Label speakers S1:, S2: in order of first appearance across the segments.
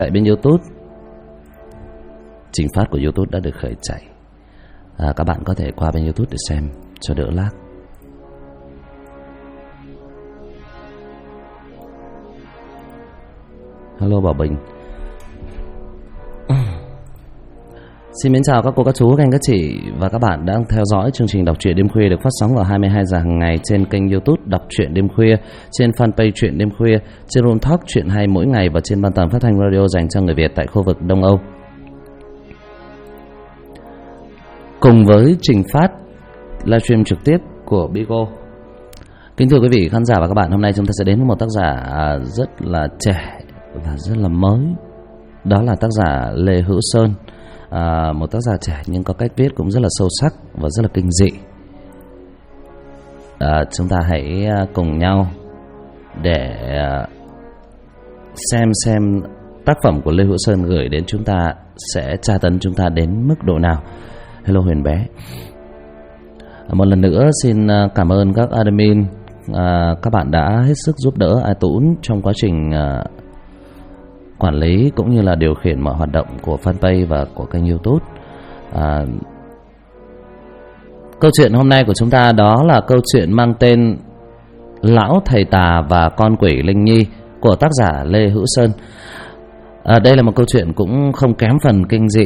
S1: Tại bên YouTube, trình phát của YouTube đã được khởi chạy. Các bạn có thể qua bên YouTube để xem cho đỡ lag. Hello Bảo Bình. Xin mến chào các cô, các chú, các anh, các chị và các bạn đang theo dõi chương trình Đọc truyện đêm khuya được phát sóng vào 22 giờ hàng ngày trên kênh YouTube Đọc truyện đêm khuya, trên fanpage Truyện đêm khuya, trên Room Talk Truyện hay mỗi ngày và trên ban tần phát thanh radio dành cho người Việt tại khu vực Đông Âu. Cùng với trình phát livestream trực tiếp của Bigo. Kính thưa quý vị khán giả và các bạn, hôm nay chúng ta sẽ đến với một tác giả rất là trẻ và rất là mới. Đó là tác giả Lê Hữu Sơn. Một tác giả trẻ nhưng có cách viết cũng rất là sâu sắc và rất là kinh dị. Chúng ta hãy cùng nhau để xem tác phẩm của Lê Hữu Sơn gửi đến chúng ta sẽ tra tấn chúng ta đến mức độ nào. Hello Huyền bé. Một lần nữa xin cảm ơn các admin, các bạn đã hết sức giúp đỡ iTunes trong quá trình quản lý cũng như là điều khiển mọi hoạt động của fanpage và của kênh YouTube. Câu chuyện hôm nay của chúng ta đó là câu chuyện mang tên Lão Thầy Tà và Con Quỷ Linh Nhi của tác giả Lê Hữu Sơn. Đây là một câu chuyện cũng không kém phần kinh dị.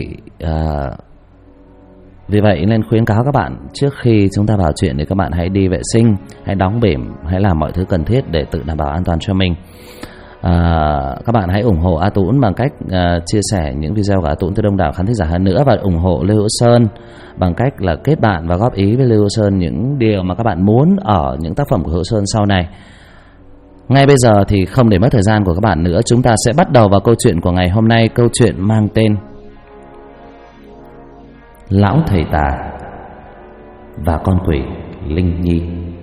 S1: Vì vậy nên khuyến cáo các bạn trước khi chúng ta vào chuyện thì các bạn hãy đi vệ sinh, hãy đóng bỉm, hãy làm mọi thứ cần thiết để tự đảm bảo an toàn cho mình. Các bạn hãy ủng hộ A Tũng bằng cách chia sẻ những video của A Tũng tới đông đảo khán thính giả hơn nữa, và ủng hộ Lê Hữu Sơn bằng cách là kết bạn và góp ý với Lê Hữu Sơn những điều mà các bạn muốn ở những tác phẩm của Hữu Sơn sau này. Ngay bây giờ thì không để mất thời gian của các bạn nữa, chúng ta sẽ bắt đầu vào câu chuyện của ngày hôm nay. Câu chuyện mang tên Lão Thầy Tà và Con Quỷ Linh Nhi.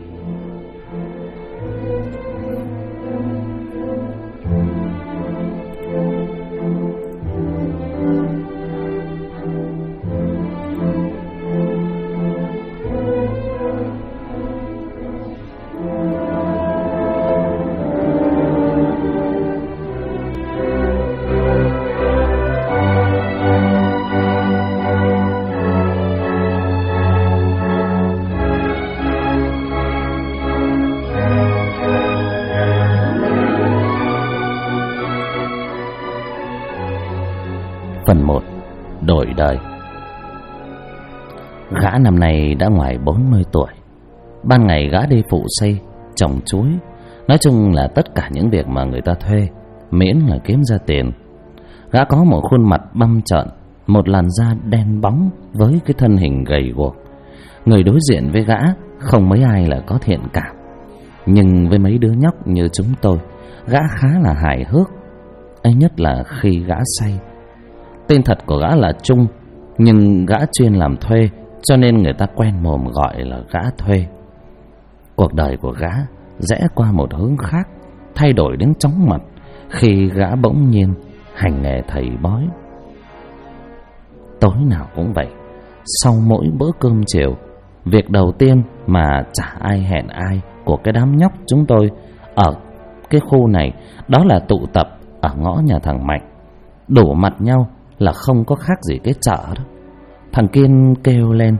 S1: Phần 1. Đổi đời. Gã năm nay đã ngoài 40 tuổi. Ban ngày gã đi phụ xây, trồng chuối, nói chung là tất cả những việc mà người ta thuê, miễn là kiếm ra tiền. Gã có một khuôn mặt băm trợn, một làn da đen bóng với cái thân hình gầy guộc. Người đối diện với gã không mấy ai là có thiện cảm, nhưng với mấy đứa nhóc như chúng tôi, gã khá là hài hước, ấy nhất là khi gã say. Tên thật của gã là Trung, nhưng gã chuyên làm thuê, cho nên người ta quen mồm gọi là gã thuê. Cuộc đời của gã rẽ qua một hướng khác, thay đổi đến chóng mặt khi gã bỗng nhiên hành nghề thầy bói. Tối nào cũng vậy, sau mỗi bữa cơm chiều, việc đầu tiên mà chả ai hẹn ai của cái đám nhóc chúng tôi ở cái khu này đó là tụ tập ở ngõ nhà thằng Mạnh, đổ mặt nhau là không có khác gì cái chợ đó. Thằng Kiên kêu lên: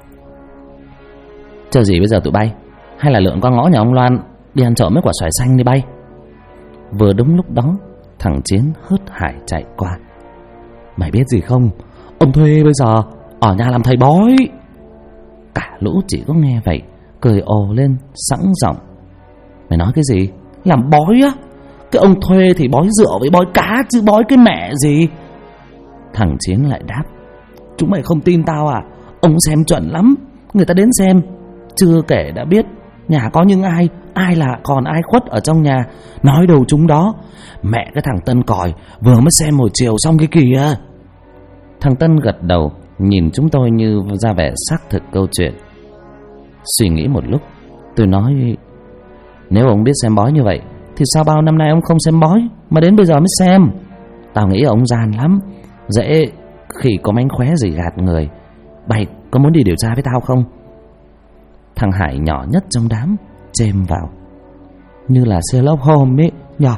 S1: "Chờ gì bây giờ tụi bay? Hay là lượn qua ngõ nhà ông Loan đi ăn trộm mấy quả xoài xanh đi bay?" Vừa đúng lúc đó, thằng Chiến hớt hải chạy qua: "Mày biết gì không? Ông Thuê bây giờ ở nhà làm thầy bói." Cả lũ chỉ có nghe vậy cười ồ lên sẵn giọng: "Mày nói cái gì? Làm bói á? Cái ông Thuê thì bói rượu với bói cá chứ bói cái mẹ gì?" Thằng Chiến lại đáp: "Chúng mày không tin tao à? Ông xem chuẩn lắm. Người ta đến xem, chưa kể đã biết nhà có những ai là còn ai khuất ở trong nhà. Nói đầu chúng đó. Mẹ cái thằng Tân còi vừa mới xem hồi chiều xong cái kìa." Thằng Tân gật đầu, nhìn chúng tôi như ra vẻ xác thực câu chuyện. Suy nghĩ một lúc, tôi nói: "Nếu ông biết xem bói như vậy thì sao bao năm nay ông không xem bói mà đến bây giờ mới xem? Tao nghĩ ông gian lắm, dễ khi có mánh khóe gì gạt người. Mày có muốn đi điều tra với tao không?" Thằng Hải nhỏ nhất trong đám chêm vào: "Như là Sherlock Holmes ấy nhờ.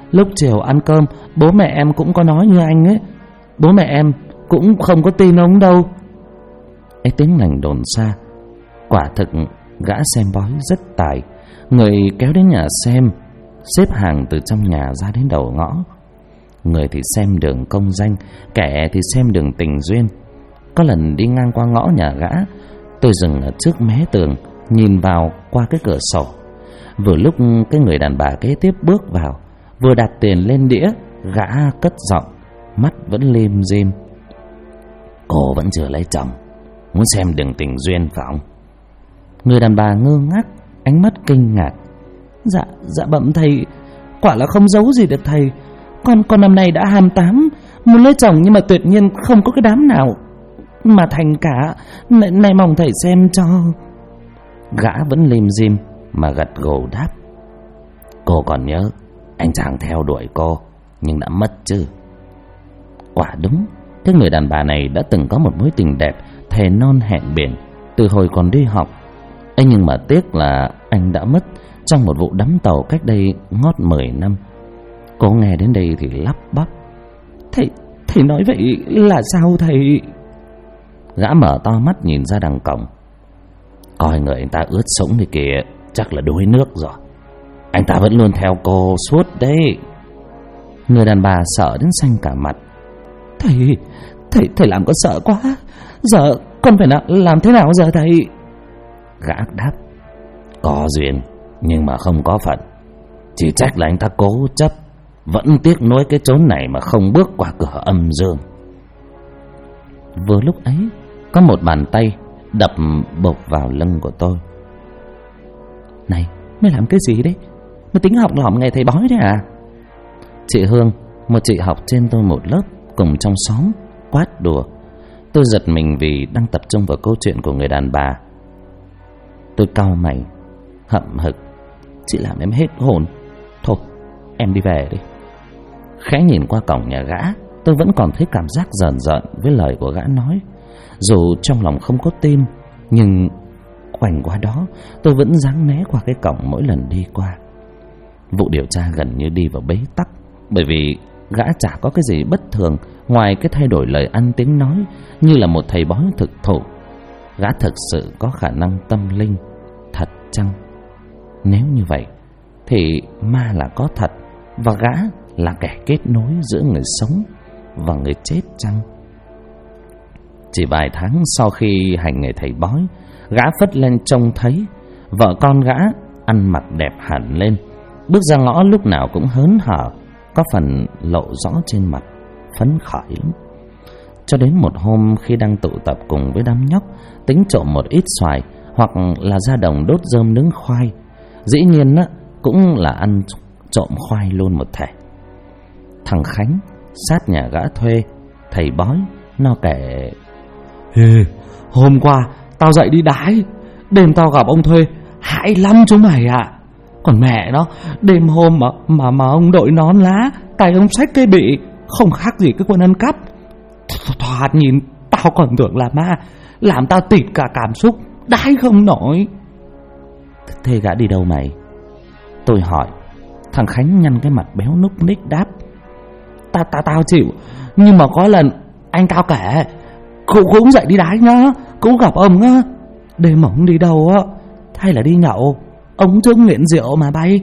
S1: Lúc chiều ăn cơm, bố mẹ em cũng có nói như anh ấy. Bố mẹ em cũng không có tin ông đâu. Ấy tiếng lành đồn xa. Quả thực gã xem bói rất tài. Người kéo đến nhà xem, xếp hàng từ trong nhà ra đến đầu ngõ. Người thì xem đường công danh, kẻ thì xem đường tình duyên. Có lần đi ngang qua ngõ nhà gã, tôi dừng ở trước mé tường, nhìn vào qua cái cửa sổ. Vừa lúc cái người đàn bà kế tiếp bước vào, vừa đặt tiền lên đĩa, gã cất giọng, mắt vẫn lim dim: "Cô vẫn chưa lấy chồng, muốn xem đường tình duyên phải không?" Người đàn bà ngơ ngác, ánh mắt kinh ngạc: Dạ bẩm thầy, quả là không giấu gì được thầy. Con năm nay đã 28, muốn lấy chồng nhưng mà tuyệt nhiên không có cái đám nào mà thành cả. Này mong thầy xem cho. Gã vẫn lim dim mà gật gù đáp: "Cô còn nhớ anh chàng theo đuổi cô nhưng đã mất chứ?" Quả đúng, cái người đàn bà này đã từng có một mối tình đẹp, thề non hẹn biển từ hồi còn đi học. Ấy nhưng mà tiếc là anh đã mất trong một vụ đắm tàu cách đây ngót 10 năm. Cô nghe đến đây thì lắp bắp: Thầy nói vậy là sao thầy?" Gã mở to mắt nhìn ra đằng cổng: "Coi người anh ta ướt sũng thì kìa, chắc là đuối nước rồi. Anh ta vẫn luôn theo cô suốt đấy." Người đàn bà sợ đến xanh cả mặt: Thầy làm con sợ quá. Giờ con phải làm thế nào giờ thầy?" Gã đáp: "Có duyên nhưng mà không có phận. Chỉ trách là anh ta cố chấp, vẫn tiếc nuối cái chốn này mà không bước qua cửa âm dương." Vừa lúc ấy, có một bàn tay đập bộp vào lưng của tôi. "Này, mày làm cái gì đấy? Mày tính học lỏm nghề thầy bói đấy à?" Chị Hương, một chị học trên tôi một lớp, cùng trong xóm, quát đùa. Tôi giật mình vì đang tập trung vào câu chuyện của người đàn bà. Tôi cau mày, hậm hực: "Chị làm em hết hồn. Thôi, em đi về đi." Khẽ nhìn qua cổng nhà gã, tôi vẫn còn thấy cảm giác rờn rợn với lời của gã nói. Dù trong lòng không có tin, nhưng khoảnh qua đó tôi vẫn ráng né qua cái cổng mỗi lần đi qua. Vụ điều tra gần như đi vào bế tắc, bởi vì gã chả có cái gì bất thường ngoài cái thay đổi lời ăn tiếng nói như là một thầy bói thực thụ. Gã thực sự có khả năng tâm linh thật chăng? Nếu như vậy thì ma là có thật, và gã là kẻ kết nối giữa người sống và người chết chăng? Chỉ vài tháng sau khi hành nghề thầy bói, gã phất lên trông thấy vợ con gã ăn mặc đẹp hẳn lên, bước ra ngõ lúc nào cũng hớn hở, có phần lộ rõ trên mặt, phấn khởi lắm. Cho đến một hôm khi đang tụ tập cùng với đám nhóc tính trộm một ít xoài hoặc là ra đồng đốt rơm nướng khoai, dĩ nhiên cũng là ăn trộm khoai luôn một thể. Thằng Khánh sát nhà gã thuê thầy bói, nó kể: "Hôm qua tao dậy đi đái, đêm tao gặp ông thuê hãi lắm chúng mày ạ. Còn mẹ nó, đêm hôm mà ông đội nón lá, tay ông xách cây bị, không khác gì cái quân ăn cắp. Thoạt nhìn tao còn tưởng là ma, làm tao tịt cả cảm xúc, đái không nổi." "Thế gã đi đâu mày?" tôi hỏi. Thằng Khánh nhăn cái mặt béo núc ních đáp: Tao chịu, nhưng mà có lần anh tao kể cũng dậy đi đái nhá, cũng gặp ông á. Đêm ông đi đâu á, hay là đi nhậu, ông chưa nghiện rượu mà bay."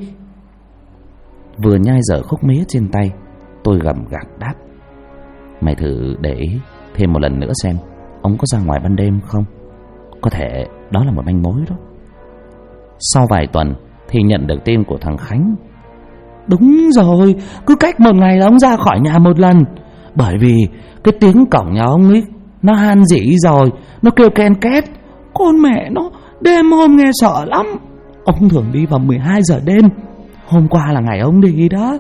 S1: Vừa nhai dở khúc mía trên tay, tôi gầm gạc đáp: "Mày thử để ý thêm một lần nữa xem ông có ra ngoài ban đêm không. Có thể đó là một manh mối đó." Sau vài tuần thì nhận được tin của thằng Khánh: "Đúng rồi, cứ cách một ngày là ông ra khỏi nhà một lần. Bởi vì cái tiếng cổng nhà ông ấy nó han dỉ rồi, nó kêu ken két. Con mẹ nó, đêm hôm nghe sợ lắm. Ông thường đi vào 12 giờ đêm. Hôm qua là ngày ông đi đó."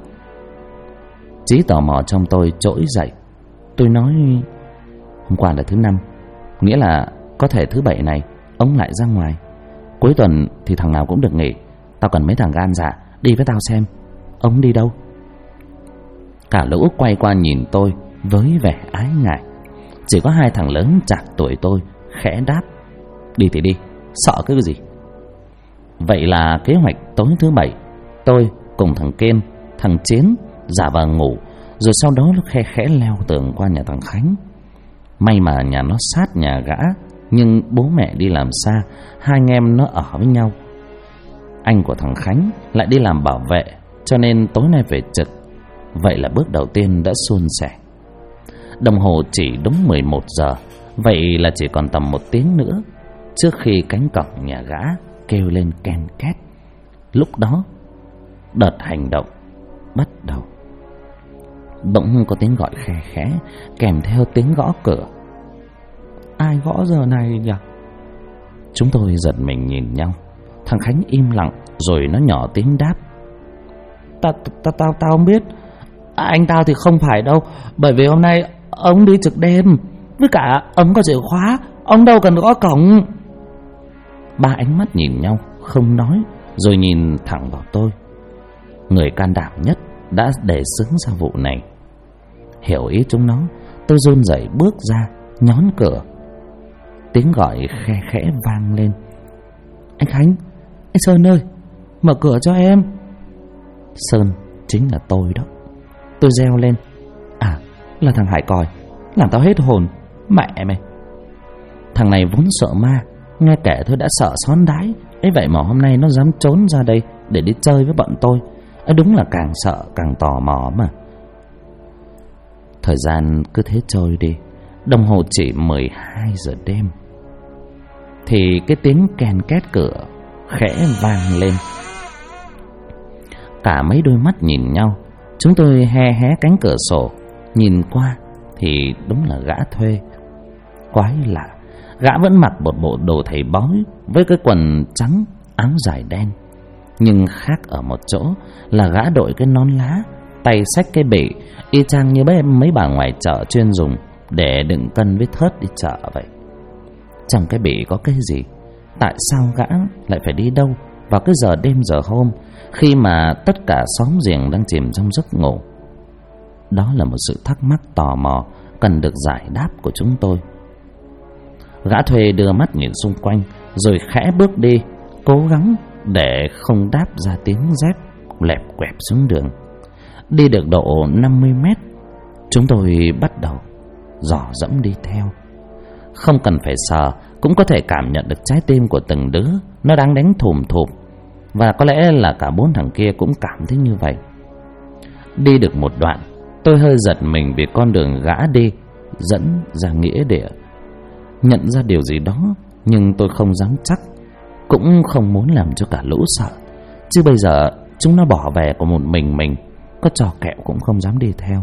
S1: Trí tò mò trong tôi trỗi dậy. Tôi nói: "Hôm qua là thứ Năm, nghĩa là có thể thứ Bảy này ông lại ra ngoài. Cuối tuần thì thằng nào cũng được nghỉ. Tao cần mấy thằng gan dạ đi với tao xem ông đi đâu." Cả lũ quay qua nhìn tôi với vẻ ái ngại. Chỉ có hai thằng lớn chạc tuổi tôi khẽ đáp: "Đi thì đi, sợ cái gì." Vậy là kế hoạch tối thứ Bảy, tôi cùng thằng Kiên, thằng Chiến giả vờ ngủ, rồi sau đó nó khe khẽ leo tường qua nhà thằng Khánh. May mà nhà nó sát nhà gã, nhưng bố mẹ đi làm xa, hai anh em nó ở với nhau. Anh của thằng Khánh lại đi làm bảo vệ, cho nên tối nay về trực. Vậy là bước đầu tiên đã suôn sẻ. Đồng hồ chỉ đúng 11 giờ, vậy là chỉ còn tầm 1 tiếng nữa trước khi cánh cổng nhà gã kêu lên ken két. Lúc đó đợt hành động bắt đầu. Bỗng có tiếng gọi khe khẽ kèm theo tiếng gõ cửa. Ai gõ giờ này nhỉ? Chúng tôi giật mình nhìn nhau. Thằng Khánh im lặng, rồi nó nhỏ tiếng đáp. Tao không biết. Anh tao thì không phải đâu, bởi vì hôm nay ông đi trực đêm, với cả ông có chìa khóa, ông đâu cần gõ cổng. Ba ánh mắt nhìn nhau không nói, rồi nhìn thẳng vào tôi. Người can đảm nhất đã đề xướng ra vụ này. Hiểu ý chúng nó, tôi run rẩy bước ra nhón cửa. Tiếng gọi khe khẽ vang lên. Anh Khánh, anh Sơn ơi, mở cửa cho em. Sơn chính là tôi đó. Tôi reo lên. À, là thằng Hải Còi, làm tao hết hồn. Mẹ mày, thằng này vốn sợ ma, nghe kể thôi đã sợ xón đái. Ấy vậy mà hôm nay nó dám trốn ra đây để đi chơi với bọn tôi. Đúng là càng sợ càng tò mò mà. Thời gian cứ thế trôi đi. Đồng hồ chỉ 12 giờ đêm thì cái tiếng ken két cửa khẽ vang lên. Cả mấy đôi mắt nhìn nhau. Chúng tôi hé cánh cửa sổ nhìn qua thì đúng là gã thuê. Quái lạ, gã vẫn mặc một bộ đồ thầy bói với cái quần trắng, áo dài đen. Nhưng khác ở một chỗ là gã đội cái nón lá, tay xách cái bể, y chang như mấy bà ngoài chợ chuyên dùng để đựng cân với thớt đi chợ vậy. Trong cái bể có cái gì? Tại sao gã lại phải đi đâu vào cái giờ đêm giờ hôm, khi mà tất cả xóm giềng đang chìm trong giấc ngủ? Đó là một sự thắc mắc tò mò cần được giải đáp của chúng tôi. Gã thuê đưa mắt nhìn xung quanh, rồi khẽ bước đi, cố gắng để không đáp ra tiếng dép lẹp quẹp xuống đường. Đi được độ 50 mét, chúng tôi bắt đầu dò dẫm đi theo. Không cần phải sờ cũng có thể cảm nhận được trái tim của từng đứa nó đang đánh thùm thụp. Và có lẽ là cả 4 thằng kia cũng cảm thấy như vậy. Đi được một đoạn, tôi hơi giật mình vì con đường gã đi dẫn ra nghĩa địa. Nhận ra điều gì đó, nhưng tôi không dám chắc, cũng không muốn làm cho cả lũ sợ. Chứ bây giờ chúng nó bỏ về của một mình, có trò kẹo cũng không dám đi theo.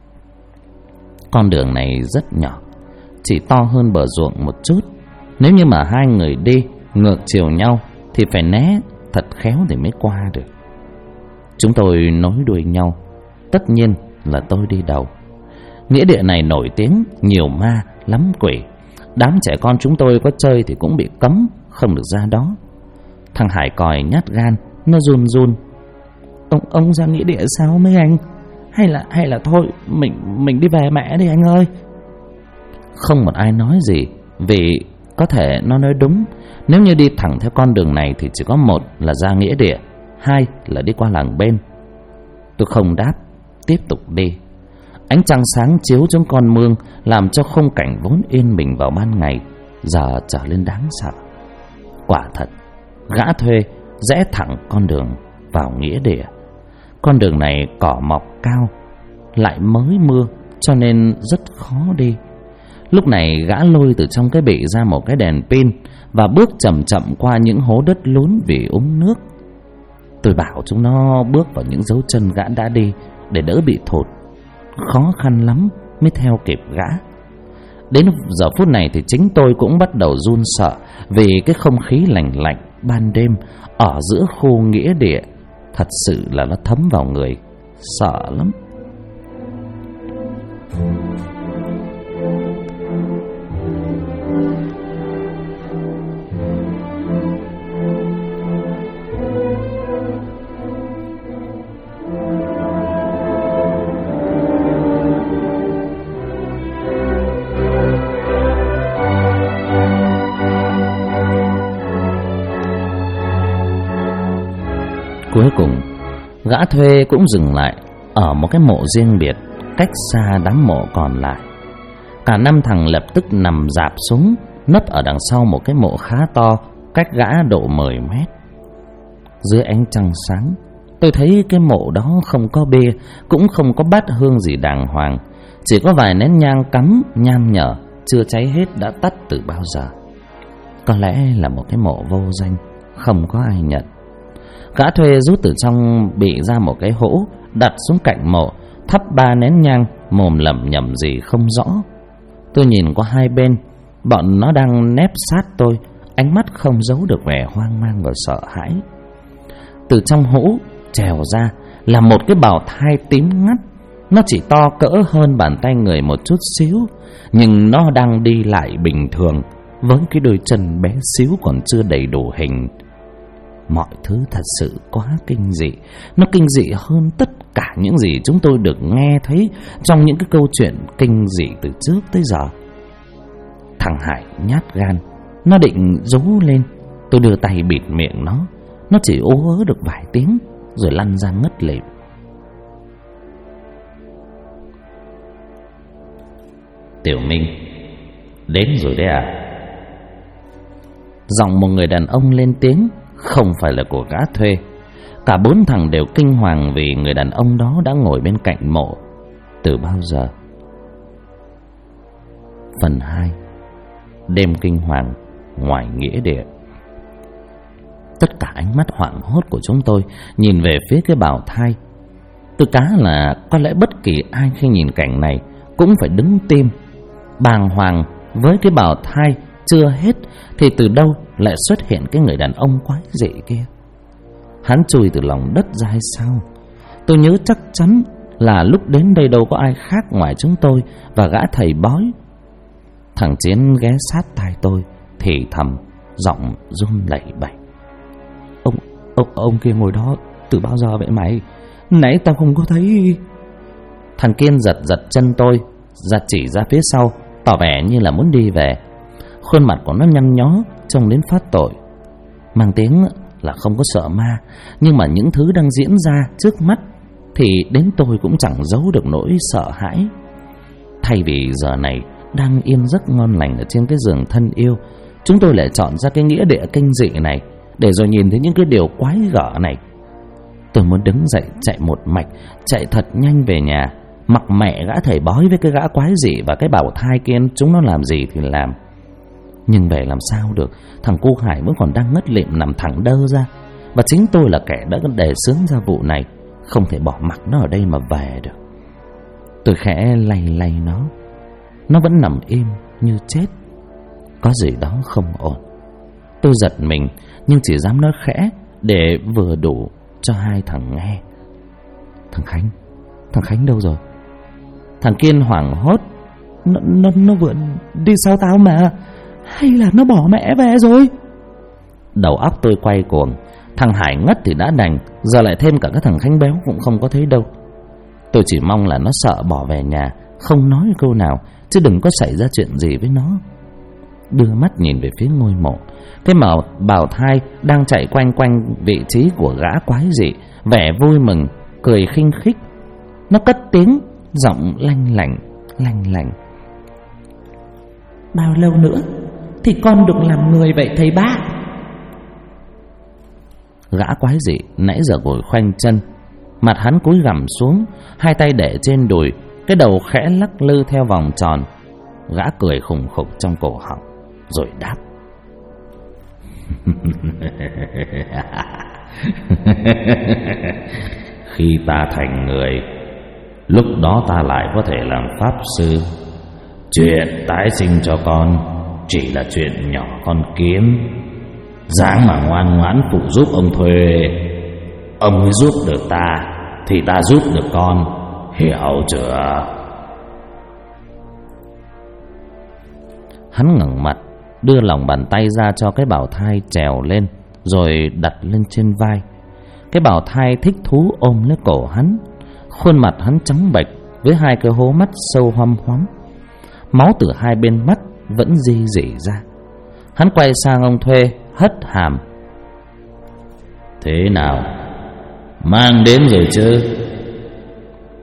S1: Con đường này rất nhỏ, chỉ to hơn bờ ruộng một chút. Nếu như mà hai người đi ngược chiều nhau thì phải né thật khéo để mới qua được. Chúng tôi nối đuôi nhau. Tất nhiên là tôi đi đầu. Nghĩa địa này nổi tiếng nhiều ma lắm quỷ. Đám trẻ con chúng tôi có chơi thì cũng bị cấm, không được ra đó. Thằng Hải Còi nhát gan, nó run run. Ông ra nghĩa địa sao mấy anh? Hay là thôi mình đi về mẹ đi anh ơi. Không một ai nói gì, vì có thể nó nói đúng. Nếu như đi thẳng theo con đường này thì chỉ có một là ra nghĩa địa, hai là đi qua làng bên. Tôi không đáp, tiếp tục đi. Ánh trăng sáng chiếu trong con mương, làm cho khung cảnh vốn yên bình vào ban ngày giờ trở lên đáng sợ. Quả thật, gã thuê rẽ thẳng con đường vào nghĩa địa. Con đường này cỏ mọc cao, lại mới mưa cho nên rất khó đi. Lúc này gã lôi từ trong cái bị ra một cái đèn pin và bước chậm chậm qua những hố đất lún vì úng nước. Tôi bảo chúng nó bước vào những dấu chân gã đã đi để đỡ bị thụt. Khó khăn lắm mới theo kịp gã. Đến giờ phút này thì chính tôi cũng bắt đầu run sợ, vì cái không khí lạnh lạnh ban đêm ở giữa khu nghĩa địa thật sự là nó thấm vào người, sợ lắm. Cuối cùng gã thuê cũng dừng lại, ở một cái mộ riêng biệt, cách xa đám mộ còn lại. Cả 5 thằng lập tức nằm rạp xuống, nấp ở đằng sau một cái mộ khá to, cách gã độ 10 mét. Dưới ánh trăng sáng, tôi thấy cái mộ đó không có bia, cũng không có bát hương gì đàng hoàng, chỉ có vài nén nhang cắm nham nhở, chưa cháy hết đã tắt từ bao giờ. Có lẽ là một cái mộ vô danh, không có ai nhận. Gã thuê rút từ trong bị ra một cái hũ, đặt xuống cạnh mộ, thắp 3 nén nhang, mồm lẩm nhẩm gì không rõ. Tôi nhìn qua hai bên, bọn nó đang nép sát tôi, ánh mắt không giấu được vẻ hoang mang và sợ hãi. Từ trong hũ trèo ra là một cái bào thai tím ngắt. Nó chỉ to cỡ hơn bàn tay người một chút xíu, nhưng nó đang đi lại bình thường, với cái đôi chân bé xíu còn chưa đầy đủ hình. Mọi thứ thật sự quá kinh dị. Nó kinh dị hơn tất cả những gì chúng tôi được nghe thấy trong những cái câu chuyện kinh dị từ trước tới giờ. Thằng Hải nhát gan, nó định rú lên. Tôi đưa tay bịt miệng nó. Nó chỉ ú ớ được vài tiếng rồi lăn ra ngất lịm. Tiểu Minh, đến rồi đấy à? Giọng một người đàn ông lên tiếng, không phải là của gã thuê. Cả 4 thằng đều kinh hoàng vì người đàn ông đó đã ngồi bên cạnh mộ từ bao giờ. Phần 2. Đêm kinh hoàng ngoài nghĩa địa. Tất cả ánh mắt hoảng hốt của chúng tôi nhìn về phía cái bào thai. Tôi cá là có lẽ bất kỳ ai khi nhìn cảnh này cũng phải đứng tim, bàng hoàng. Với cái bào thai chưa hết thì từ đâu lại xuất hiện cái người đàn ông quái dị kia? Hắn chui từ lòng đất ra hay sao? Tôi nhớ chắc chắn là lúc đến đây đâu có ai khác ngoài chúng tôi và gã thầy bói. Thằng Chiến ghé sát tai tôi thì thầm, giọng run lẩy bẩy: Ông kia ngồi đó từ bao giờ vậy mày? Nãy tao không có thấy. Thằng Kiên giật chân tôi, chỉ ra phía sau, tỏ vẻ như là muốn đi về. Khuôn mặt của nó nhăn nhó, trông đến phát tội. Mang tiếng là không có sợ ma, nhưng mà những thứ đang diễn ra trước mắt thì đến tôi cũng chẳng giấu được nỗi sợ hãi. Thay vì giờ này đang yên giấc ngon lành ở trên cái giường thân yêu, chúng tôi lại chọn ra cái nghĩa địa kinh dị này để rồi nhìn thấy những cái điều quái gở này. Tôi muốn đứng dậy chạy một mạch, chạy thật nhanh về nhà, mặc mẹ gã thầy bói với cái gã quái dị và cái bào thai kia chúng nó làm gì thì làm. Nhưng về làm sao được, thằng cu Hải vẫn còn đang ngất lịm nằm thẳng đơ ra, và chính tôi là kẻ đã đề xướng ra vụ này, không thể bỏ mặc nó ở đây mà về được. Tôi khẽ lay nó vẫn nằm im như chết. Có gì đó không ổn. Tôi giật mình nhưng chỉ dám nói khẽ để vừa đủ cho hai thằng nghe: Thằng Khánh đâu rồi? Thằng Kiên hoảng hốt: Nó vừa đi sau tao mà. Hay là nó bỏ mẹ về rồi? Đầu óc tôi quay cuồng. Thằng Hải ngất thì đã đành, giờ lại thêm cả cái thằng Khánh béo cũng không có thấy đâu. Tôi chỉ mong là nó sợ bỏ về nhà, không nói câu nào, chứ đừng có xảy ra chuyện gì với nó. Đưa mắt nhìn về phía ngôi mộ. Cái bào thai đang chạy quanh vị trí của gã quái dị, vẻ vui mừng, cười khinh khích. Nó cất tiếng, giọng lanh lảnh: Bao lâu nữa thì con được làm người vậy thầy bác? Gã quái dị nãy giờ ngồi khoanh chân, mặt hắn cúi gằm xuống, hai tay để trên đùi, cái đầu khẽ lắc lư theo vòng tròn. Gã cười khùng khục trong cổ họng rồi đáp: Khi ta thành người, lúc đó ta lại có thể làm pháp sư. Chuyện tái sinh cho con chỉ là chuyện nhỏ con kiến. Dáng mà ngoan ngoãn phụ giúp ông thuê. Ông mới giúp được ta thì ta giúp được con, hiểu chưa? Hắn ngẩng mặt, đưa lòng bàn tay ra cho cái bào thai trèo lên, rồi đặt lên trên vai. Cái bào thai thích thú ôm lấy cổ hắn. Khuôn mặt hắn trắng bệch với hai cái hố mắt sâu hoăm hoắm. Máu từ hai bên mắt vẫn ri rỉ ra. Hắn quay sang ông thuê, hất hàm: Thế nào, mang đến rồi chứ?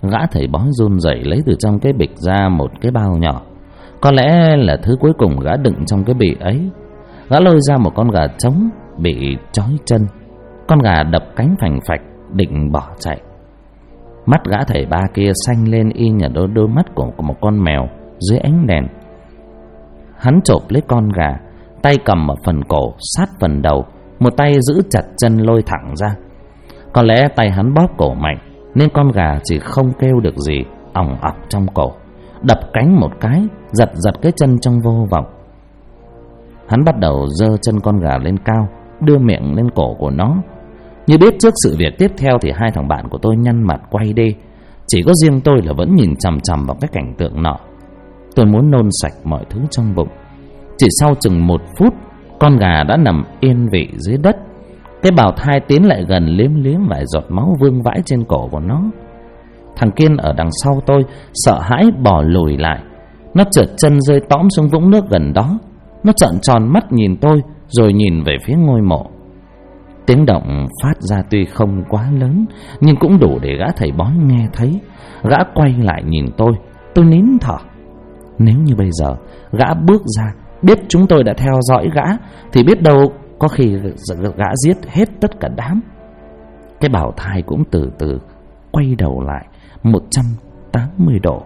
S1: Gã thầy bói run rẩy lấy từ trong cái bịch ra một cái bao nhỏ. Có lẽ là thứ cuối cùng gã đựng trong cái bì ấy. Gã lôi ra một con gà trống bị trói chân. Con gà đập cánh phành phạch định bỏ chạy. Mắt gã thầy ba kia xanh lên y như đôi mắt của một con mèo dưới ánh đèn. Hắn chộp lấy con gà, tay cầm ở phần cổ sát phần đầu, một tay giữ chặt chân lôi thẳng ra. Có lẽ tay hắn bóp cổ mạnh nên con gà chỉ không kêu được gì, ỏng ọc trong cổ, đập cánh một cái, giật cái chân trong vô vọng. Hắn bắt đầu giơ chân con gà lên cao, đưa miệng lên cổ của nó. Như biết trước sự việc tiếp theo thì hai thằng bạn của tôi nhăn mặt quay đi. Chỉ có riêng tôi là vẫn nhìn chằm chằm vào cái cảnh tượng nọ. Tôi muốn nôn sạch mọi thứ trong bụng. Chỉ sau chừng 1 phút, con gà đã nằm yên vị dưới đất. Cái bào thai tiến lại gần liếm vài giọt máu vương vãi trên cổ của nó. Thằng Kiên ở đằng sau tôi sợ hãi bò lùi lại. Nó trượt chân rơi tõm xuống vũng nước gần đó. Nó trợn tròn mắt nhìn tôi rồi nhìn về phía ngôi mộ. Tiếng động phát ra tuy không quá lớn nhưng cũng đủ để gã thầy bói nghe thấy. Gã quay lại nhìn tôi nín thở. Nếu như bây giờ gã bước ra, biết chúng tôi đã theo dõi gã, thì biết đâu có khi gã giết hết tất cả đám. Cái bào thai cũng từ từ quay đầu lại 180 độ.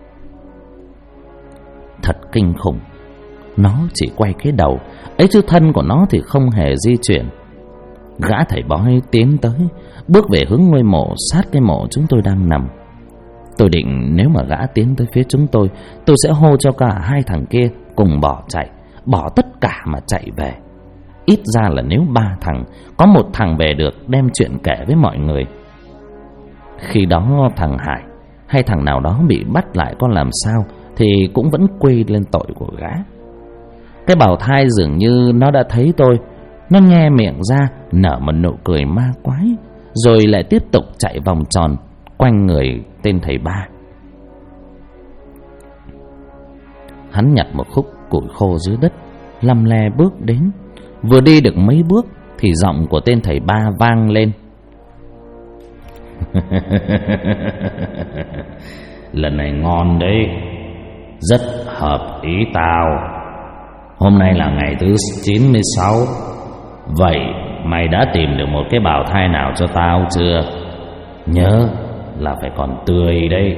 S1: Thật kinh khủng. Nó chỉ quay cái đầu ấy chứ thân của nó thì không hề di chuyển. Gã thầy bói tiến tới, bước về hướng ngôi mộ sát cái mộ chúng tôi đang nằm. Tôi định nếu mà gã tiến tới phía chúng tôi sẽ hô cho cả hai thằng kia cùng bỏ chạy, bỏ tất cả mà chạy về. Ít ra là nếu 3 thằng, có 1 thằng về được đem chuyện kể với mọi người. Khi đó thằng Hải hay thằng nào đó bị bắt lại có làm sao thì cũng vẫn quy lên tội của gã. Cái bào thai dường như nó đã thấy tôi. Nó nhe miệng ra nở một nụ cười ma quái, rồi lại tiếp tục chạy vòng tròn quanh người tên thầy ba. Hắn nhặt một khúc củi khô dưới đất, lăm le bước đến. Vừa đi được mấy bước thì giọng của tên thầy ba vang lên. Lần này ngon đấy, rất hợp ý tao. Hôm nay là ngày thứ 96. Vậy mày đã tìm được một cái bào thai nào cho tao chưa? Nhớ là phải còn tươi đấy.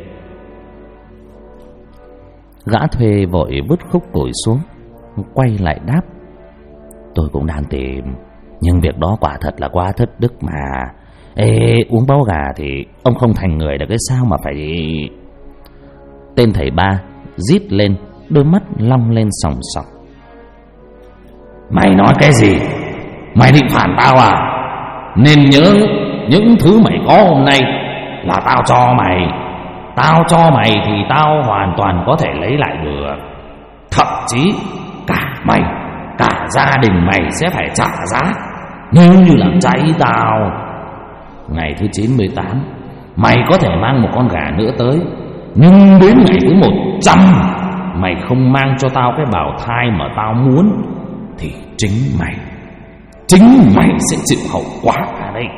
S1: Gã thuê vội vứt khúc củi xuống, quay lại đáp. Tôi cũng đang tìm, nhưng việc đó quả thật là quá thất đức mà. Ê, uống máu gà thì ông không thành người được cái sao mà phải... Tên thầy ba rít lên, đôi mắt long lên sòng sọc. Mày nói cái gì? Mày định phản tao à? Nên nhớ những thứ mày có hôm nay là tao cho mày. Tao cho mày thì tao hoàn toàn có thể lấy lại được. Thậm chí cả mày, cả gia đình mày sẽ phải trả giá nếu như làm trái ý tao. Ngày thứ 98 mày có thể mang một con gà nữa tới, nhưng đến ngày thứ 100 mày không mang cho tao cái bào thai mà tao muốn thì chính mày sẽ chịu hậu quả ở đây.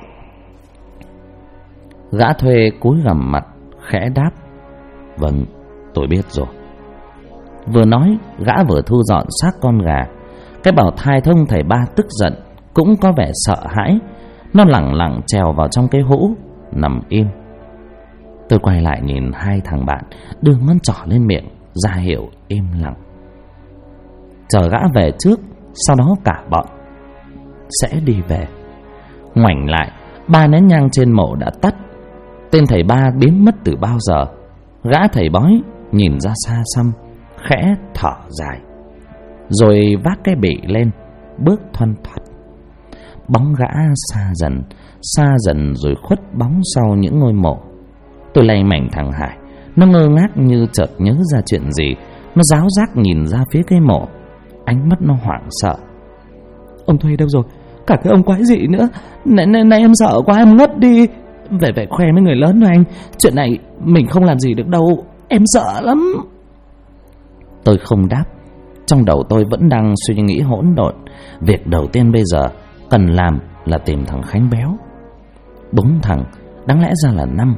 S1: Gã thuê cúi gằm mặt khẽ đáp. Vâng, tôi biết rồi. Vừa nói gã vừa thu dọn xác con gà. Cái bào thai thông thầy ba tức giận, cũng có vẻ sợ hãi. Nó lẳng lặng trèo vào trong cái hũ, nằm im. Tôi quay lại nhìn hai thằng bạn, đưa ngón trỏ lên miệng ra hiệu im lặng. Chờ gã về trước, sau đó cả bọn sẽ đi về. Ngoảnh lại, 3 nén nhang trên mộ đã tắt. Tên thầy ba biến mất từ bao giờ. Gã thầy bói nhìn ra xa xăm, khẽ thở dài, rồi vác cái bị lên, bước thoăn thoắt. Bóng gã xa dần rồi khuất bóng sau những ngôi mộ. Tôi lay mảnh thằng Hải. Nó ngơ ngác như chợt nhớ ra chuyện gì. Nó ráo rác nhìn ra phía cái mộ, ánh mắt nó hoảng sợ. Ông Thuê đâu rồi? Cả cái ông quái dị nữa. Này em sợ quá, em ngất đi. Về khoe với người lớn rồi anh. Chuyện này mình không làm gì được đâu. Em sợ lắm. Tôi không đáp. Trong đầu tôi vẫn đang suy nghĩ hỗn độn. Việc đầu tiên bây giờ cần làm là tìm thằng Khánh béo. 4 thằng, đáng lẽ ra là 5.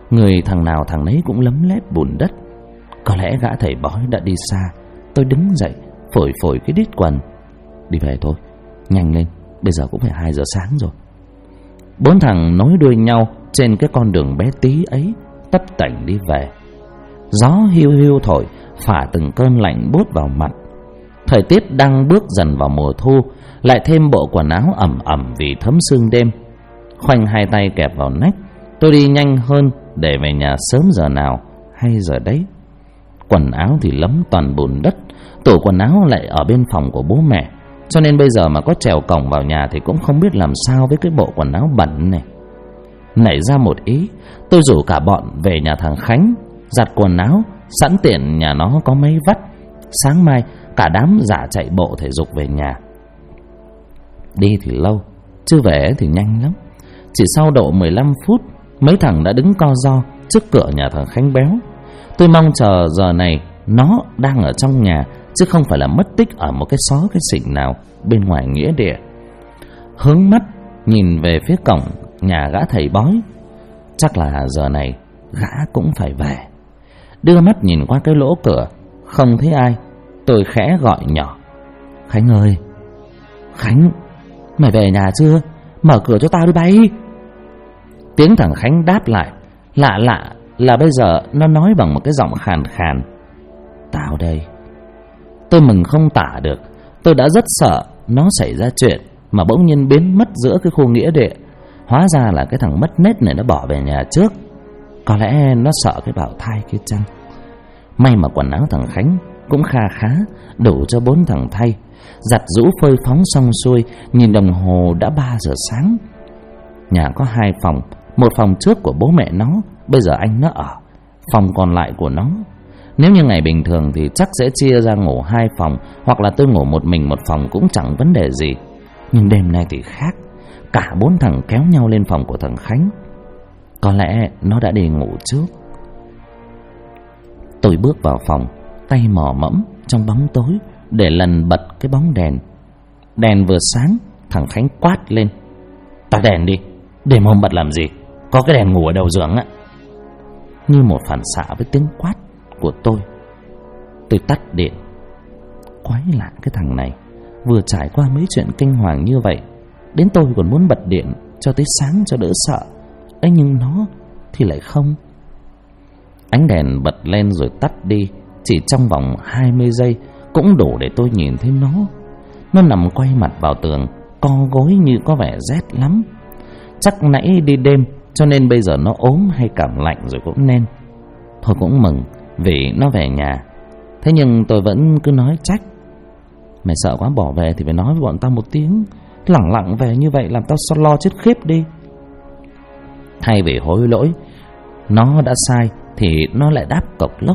S1: Người thằng nào thằng nấy cũng lấm lép bùn đất. Có lẽ gã thầy bói đã đi xa. Tôi đứng dậy, phổi phổi cái đít quần. Đi về thôi, nhanh lên, bây giờ cũng phải 2 giờ sáng rồi. 4 thằng nối đuôi nhau trên cái con đường bé tí ấy, tấp tành đi về. Gió hiu hiu thổi, phả từng cơn lạnh buốt vào mặt. Thời tiết đang bước dần vào mùa thu, lại thêm bộ quần áo ẩm ẩm vì thấm sương đêm. Khoanh 2 tay kẹp vào nách, tôi đi nhanh hơn để về nhà sớm giờ nào hay giờ đấy. Quần áo thì lấm toàn bùn đất, tủ quần áo lại ở bên phòng của bố mẹ, cho nên bây giờ mà có trèo cổng vào nhà thì cũng không biết làm sao với cái bộ quần áo bẩn này. Nảy ra một ý, tôi rủ cả bọn về nhà thằng Khánh giặt quần áo, sẵn tiện nhà nó có mấy vắt. Sáng mai cả đám giả chạy bộ thể dục về nhà. Đi thì lâu, chứ về thì nhanh lắm. Chỉ sau độ 15 phút, mấy thằng đã đứng co ro trước cửa nhà thằng Khánh béo. Tôi mong chờ giờ này nó đang ở trong nhà, chứ không phải là mất tích ở một cái xó cái xỉnh nào bên ngoài nghĩa địa. Hướng mắt nhìn về phía cổng nhà gã thầy bói. Chắc là giờ này gã cũng phải về. Đưa mắt nhìn qua cái lỗ cửa, không thấy ai. Tôi khẽ gọi nhỏ: Khánh ơi, Khánh, mày về nhà chưa? Mở cửa cho tao đi bay. Tiếng thằng Khánh đáp lại lạ lạ là bây giờ nó nói bằng một cái giọng khàn khàn: Tao đây. Tôi mừng không tả được. Tôi đã rất sợ nó xảy ra chuyện mà bỗng nhiên biến mất giữa cái khu nghĩa địa. Hóa ra là cái thằng mất nết này nó bỏ về nhà trước. Có lẽ nó sợ cái bào thai kia chăng. May mà quần áo thằng Khánh cũng kha khá, đủ cho 4 thằng thay. Giặt giũ phơi phóng xong xuôi, nhìn đồng hồ đã 3 giờ sáng. Nhà có 2 phòng, một phòng trước của bố mẹ nó, bây giờ anh nó ở. Phòng còn lại của nó. Nếu như ngày bình thường thì chắc sẽ chia ra ngủ 2 phòng, hoặc là tôi ngủ một mình một phòng cũng chẳng vấn đề gì. Nhưng đêm nay thì khác. Cả 4 thằng kéo nhau lên phòng của thằng Khánh. Có lẽ nó đã đi ngủ trước. Tôi bước vào phòng, tay mò mẫm trong bóng tối để lần bật cái bóng đèn. Đèn vừa sáng, thằng Khánh quát lên: Tắt đèn đi, để mồm bật làm gì? Có cái đèn ngủ ở đầu giường á. Như một phản xạ với tiếng quát của tôi tắt điện. Quái lạ cái thằng này, vừa trải qua mấy chuyện kinh hoàng như vậy, đến tôi còn muốn bật điện cho tới sáng cho đỡ sợ ấy, nhưng nó thì lại không. Ánh đèn bật lên rồi tắt đi, chỉ trong vòng 20 giây cũng đủ để tôi nhìn thấy nó. Nó nằm quay mặt vào tường, co gối như có vẻ rét lắm. Chắc nãy đi đêm cho nên bây giờ nó ốm hay cảm lạnh rồi cũng nên. Thôi cũng mừng vì nó về nhà. Thế nhưng tôi vẫn cứ nói trách: Mày sợ quá bỏ về thì phải nói với bọn tao một tiếng. Lẳng lặng về như vậy làm tao lo chết khiếp đi. Thay vì hối lỗi nó đã sai thì nó lại đáp cộc lốc: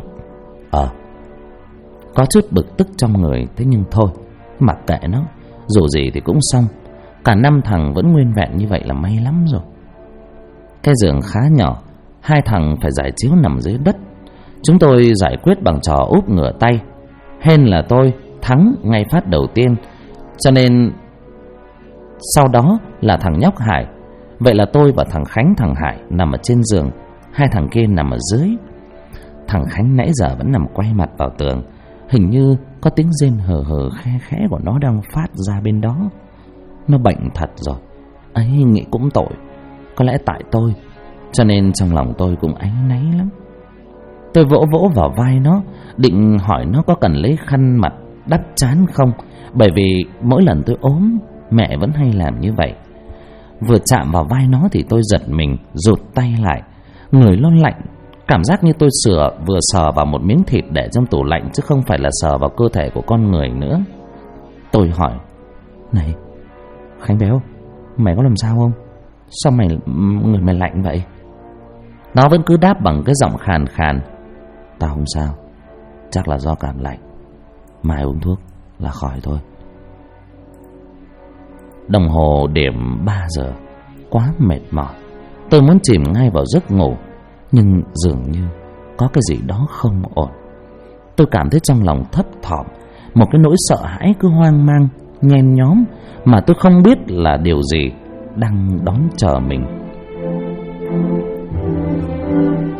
S1: Có chút bực tức trong người. Thế nhưng thôi, mặc kệ nó, dù gì thì cũng xong. Cả 5 thằng vẫn nguyên vẹn như vậy là may lắm rồi. Cái giường khá nhỏ, 2 thằng phải giải chiếu nằm dưới đất. Chúng tôi giải quyết bằng trò úp ngửa tay. Hên là tôi thắng ngay phát đầu tiên, cho nên sau đó là thằng nhóc Hải. Vậy là tôi và thằng Khánh, thằng Hải nằm ở trên giường, 2 thằng kia nằm ở dưới. Thằng Khánh nãy giờ vẫn nằm quay mặt vào tường. Hình như có tiếng rên hờ hờ khe khẽ của nó đang phát ra bên đó. Nó bệnh thật rồi. Ấy, nghĩ cũng tội. Có lẽ tại tôi, cho nên trong lòng tôi cũng áy náy lắm. Tôi vỗ vỗ vào vai nó, định hỏi nó có cần lấy khăn mặt đắp trán không, bởi vì mỗi lần tôi ốm, mẹ vẫn hay làm như vậy. Vừa chạm vào vai nó thì tôi giật mình, rụt tay lại. Người nó lạnh, cảm giác như tôi vừa sờ vào một miếng thịt để trong tủ lạnh, chứ không phải là sờ vào cơ thể của con người nữa. Tôi hỏi: Này Khánh béo, mày có làm sao không? Sao người mày lạnh vậy? Nó vẫn cứ đáp bằng cái giọng khàn khàn: Tao không sao, chắc là do cảm lạnh, mai uống thuốc là khỏi thôi. Đồng hồ điểm 3 giờ, quá mệt mỏi. Tôi muốn chìm ngay vào giấc ngủ, nhưng dường như có cái gì đó không ổn. Tôi cảm thấy trong lòng thấp thỏm, một cái nỗi sợ hãi cứ hoang mang, nhen nhóm mà tôi không biết là điều gì đang đón chờ mình.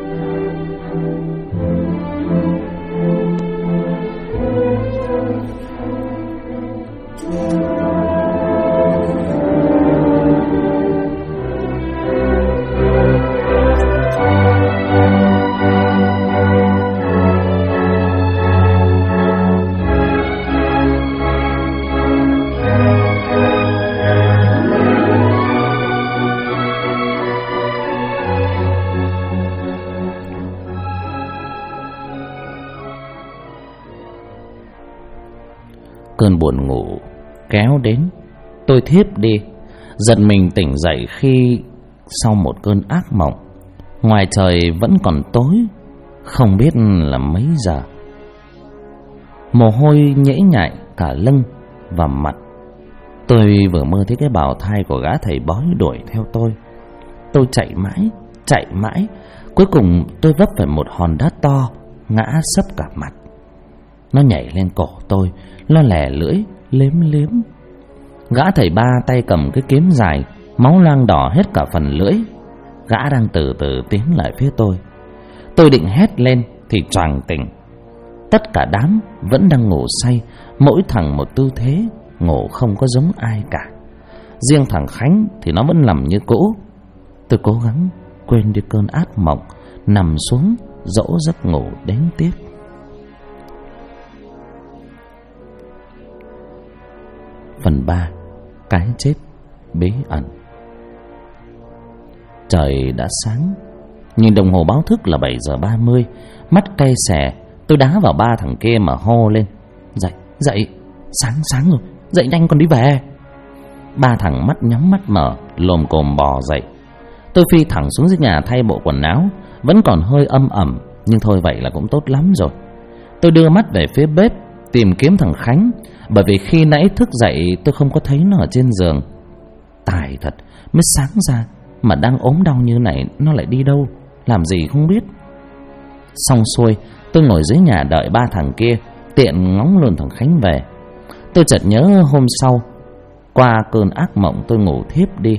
S1: Cơn buồn ngủ kéo đến, tôi thiếp đi, giật mình tỉnh dậy khi sau một cơn ác mộng. Ngoài trời vẫn còn tối, không biết là mấy giờ. Mồ hôi nhễ nhại cả lưng và mặt. Tôi vừa mơ thấy cái bào thai của gã thầy bói đuổi theo tôi. Tôi chạy mãi, cuối cùng tôi vấp phải một hòn đá to, ngã sấp cả mặt. Nó nhảy lên cổ tôi, lo lẻ lưỡi liếm liếm. Gã thầy ba tay cầm cái kiếm dài, máu loang đỏ hết cả phần lưỡi. Gã đang từ từ tiến lại phía tôi. Tôi định hét lên thì choàng tỉnh. Tất cả đám vẫn đang ngủ say, mỗi thằng một tư thế, ngủ không có giống ai cả. Riêng thằng Khánh thì nó vẫn nằm như cũ. Tôi cố gắng quên đi cơn ác mộng, nằm xuống dỗ giấc ngủ đến tiếp. Phần 3. Cái chết bí ẩn. Trời đã sáng, nhìn đồng hồ báo thức là 7 giờ 30. Mắt cay xè, tôi đá vào ba thằng kia mà hô lên: Dậy, sáng rồi, dậy nhanh còn đi về. Ba thằng mắt nhắm mắt mở, lồm cồm bò dậy. Tôi phi thẳng xuống dưới nhà thay bộ quần áo, vẫn còn hơi âm ẩm, nhưng thôi vậy là cũng tốt lắm rồi. Tôi đưa mắt về phía bếp tìm kiếm thằng Khánh, bởi vì khi nãy thức dậy tôi không có thấy nó ở trên giường. Tài thật, mới sáng ra mà đang ốm đau như này, nó lại đi đâu, làm gì không biết. Xong xuôi, tôi ngồi dưới nhà đợi ba thằng kia, tiện ngóng luôn thằng Khánh về. Tôi chợt nhớ hôm sau, qua cơn ác mộng tôi ngủ thiếp đi,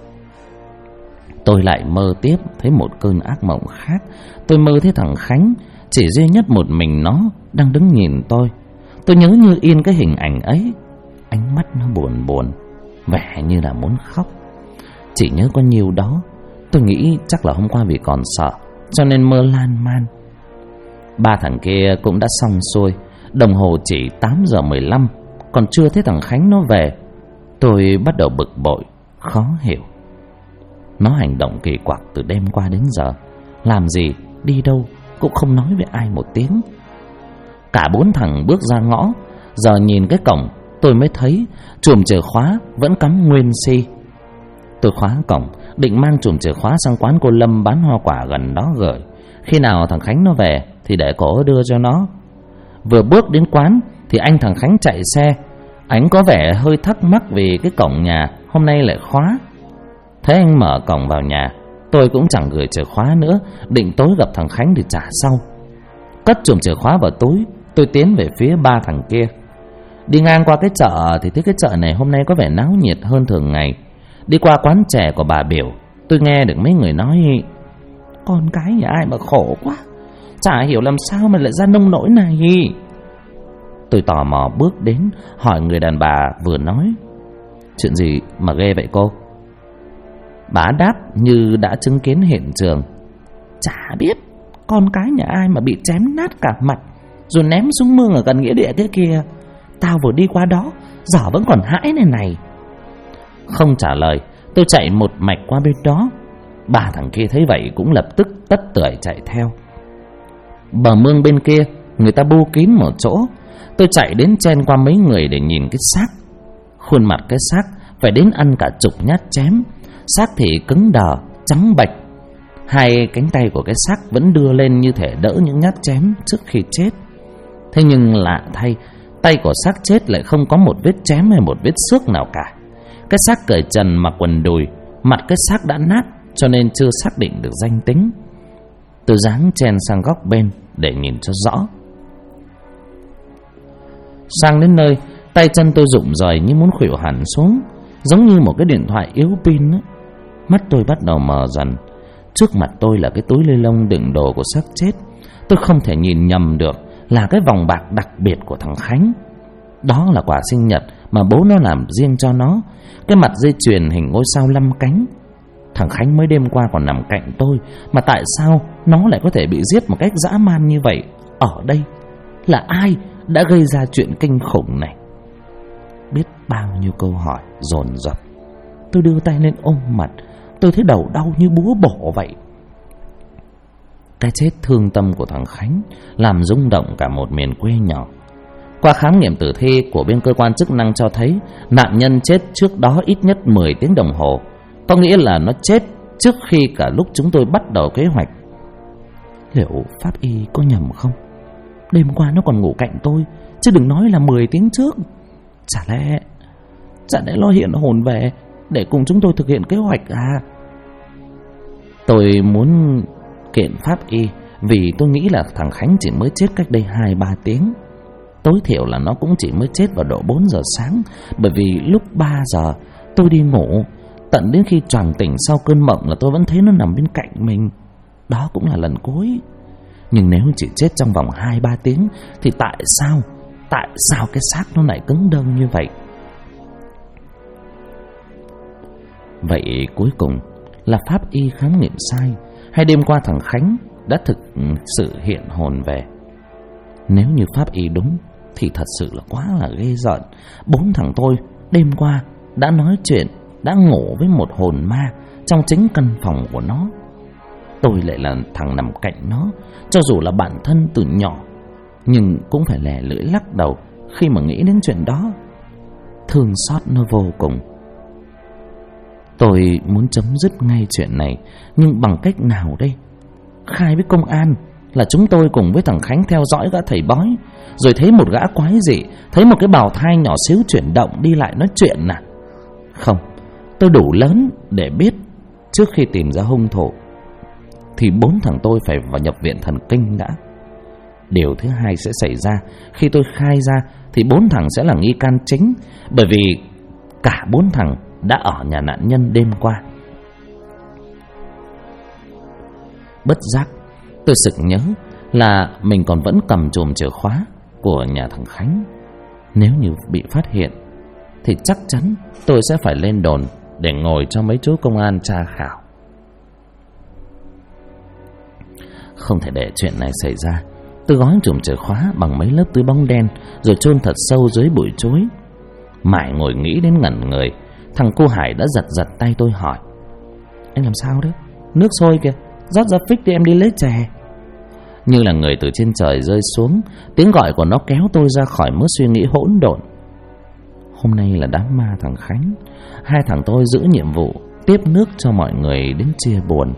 S1: tôi lại mơ tiếp thấy một cơn ác mộng khác. Tôi mơ thấy thằng Khánh, chỉ duy nhất một mình nó đang đứng nhìn tôi. Tôi nhớ như in cái hình ảnh ấy. Ánh mắt nó buồn buồn, vẻ như là muốn khóc. Chỉ nhớ có nhiêu đó. Tôi nghĩ chắc là hôm qua vì còn sợ cho nên mơ lan man. Ba thằng kia cũng đã xong xuôi. Đồng hồ chỉ 8 giờ 15, còn chưa thấy thằng Khánh nó về. Tôi bắt đầu bực bội, khó hiểu. Nó hành động kỳ quặc từ đêm qua đến giờ, làm gì, đi đâu cũng không nói với ai một tiếng. Cả bốn thằng bước ra ngõ. Giờ nhìn cái cổng tôi mới thấy chùm chìa khóa vẫn cắm nguyên si. Tôi khóa cổng, định mang chùm chìa khóa sang quán cô Lâm bán hoa quả gần đó gửi. Khi nào thằng Khánh nó về thì để cổ đưa cho nó. Vừa bước đến quán thì anh thằng Khánh chạy xe. Anh có vẻ hơi thắc mắc vì cái cổng nhà hôm nay lại khóa. Thấy anh mở cổng vào nhà, tôi cũng chẳng gửi chìa khóa nữa, định tối gặp thằng Khánh thì trả sau. Cất chùm chìa khóa vào túi, tôi tiến về phía ba thằng kia. Đi ngang qua cái chợ thì thấy cái chợ này hôm nay có vẻ náo nhiệt hơn thường ngày. Đi qua quán chè của bà Biểu, tôi nghe được mấy người nói: con cái nhà ai mà khổ quá, chả hiểu làm sao mà lại ra nông nỗi này. Tôi tò mò bước đến hỏi người đàn bà vừa nói: chuyện gì mà ghê vậy cô? Bà đáp như đã chứng kiến hiện trường: chả biết, con cái nhà ai mà bị chém nát cả mặt rồi ném xuống mương ở gần nghĩa địa thế kia. Tao vừa đi qua đó, giờ vẫn còn hãi này. Không trả lời, tôi chạy một mạch qua bên đó. Ba thằng kia thấy vậy cũng lập tức tất tưởi chạy theo. Bờ mương bên kia người ta bu kín một chỗ. Tôi chạy đến chen qua mấy người để nhìn cái xác. Khuôn mặt cái xác phải đến ăn cả chục nhát chém. Xác thì cứng đờ, trắng bệch. Hai cánh tay của cái xác vẫn đưa lên như thể đỡ những nhát chém trước khi chết. Thế nhưng lạ thay, tay của xác chết lại không có một vết chém hay một vết xước nào cả. Cái xác cởi trần mặc quần đùi, mặt cái xác đã nát cho nên chưa xác định được danh tính. Tôi dáng chen sang góc bên để nhìn cho rõ. Sang đến nơi, tay chân tôi rụng rời như muốn khuỵu hẳn xuống, giống như một cái điện thoại yếu pin ấy. Mắt tôi bắt đầu mờ dần. Trước mặt tôi là cái túi ni lông đựng đồ của xác chết. Tôi không thể nhìn nhầm được là cái vòng bạc đặc biệt của thằng Khánh. Đó là quà sinh nhật mà bố nó làm riêng cho nó. Cái mặt dây chuyền hình ngôi sao 5 cánh. Thằng Khánh mới đêm qua còn nằm cạnh tôi, mà tại sao nó lại có thể bị giết một cách dã man như vậy? Ở đây là ai đã gây ra chuyện kinh khủng này? Biết bao nhiêu câu hỏi dồn dập. Tôi đưa tay lên ôm mặt. Tôi thấy đầu đau như búa bổ vậy. Cái chết thương tâm của thằng Khánh làm rung động cả một miền quê nhỏ. Qua khám nghiệm tử thi của bên cơ quan chức năng cho thấy nạn nhân chết trước đó ít nhất 10 tiếng đồng hồ. Có nghĩa là nó chết trước khi cả lúc chúng tôi bắt đầu kế hoạch. Liệu pháp y có nhầm không? Đêm qua nó còn ngủ cạnh tôi, chứ đừng nói là 10 tiếng trước. Chả lẽ nó hiện hồn về để cùng chúng tôi thực hiện kế hoạch à? Tôi muốn kiện pháp y vì tôi nghĩ là thằng Khánh chỉ mới chết cách đây 2-3 tiếng. Tối thiểu là nó cũng chỉ mới chết vào độ 4 giờ sáng. Bởi vì lúc 3 giờ tôi đi ngủ, tận đến khi choàng tỉnh sau cơn mộng là tôi vẫn thấy nó nằm bên cạnh mình. Đó cũng là lần cuối. Nhưng nếu chỉ chết trong vòng 2-3 tiếng thì tại sao cái xác nó lại cứng đơ như vậy? Vậy cuối cùng là pháp y khám nghiệm sai, hay đêm qua thằng Khánh đã thực sự hiện hồn về? Nếu như pháp y đúng thì thật sự là quá là ghê rợn. 4 thằng tôi đêm qua đã nói chuyện, đã ngủ với một hồn ma trong chính căn phòng của nó. Tôi lại là thằng nằm cạnh nó. Cho dù là bạn thân từ nhỏ, nhưng cũng phải lè lưỡi lắc đầu khi mà nghĩ đến chuyện đó. Thương xót nó vô cùng. Tôi muốn chấm dứt ngay chuyện này, nhưng bằng cách nào đây? Khai với công an là chúng tôi cùng với thằng Khánh theo dõi gã thầy bói, rồi thấy một gã quái dị, thấy một cái bào thai nhỏ xíu chuyển động đi lại nói chuyện à? Không, tôi đủ lớn để biết trước khi tìm ra hung thủ thì 4 thằng tôi phải vào nhập viện thần kinh đã. Điều thứ hai sẽ xảy ra khi tôi khai ra thì 4 thằng sẽ là nghi can chính, bởi vì cả 4 thằng đã ở nhà nạn nhân đêm qua. Bất giác tôi sực nhớ là mình còn vẫn cầm chùm chìa khóa của nhà thằng Khánh. Nếu như bị phát hiện thì chắc chắn tôi sẽ phải lên đồn để ngồi cho mấy chú công an tra khảo. Không thể để chuyện này xảy ra. Tôi gói chùm chìa khóa bằng mấy lớp túi bóng đen rồi chôn thật sâu dưới bụi chuối. Mãi ngồi nghĩ đến ngẩn người, thằng cô Hải đã giật tay tôi hỏi: "Anh làm sao đấy? Nước sôi kìa, rót ra phích đi em đi lấy chè." Như là người từ trên trời rơi xuống, tiếng gọi của nó kéo tôi ra khỏi mớ suy nghĩ hỗn độn. Hôm nay là đám ma thằng Khánh. Hai thằng tôi giữ nhiệm vụ tiếp nước cho mọi người đến chia buồn.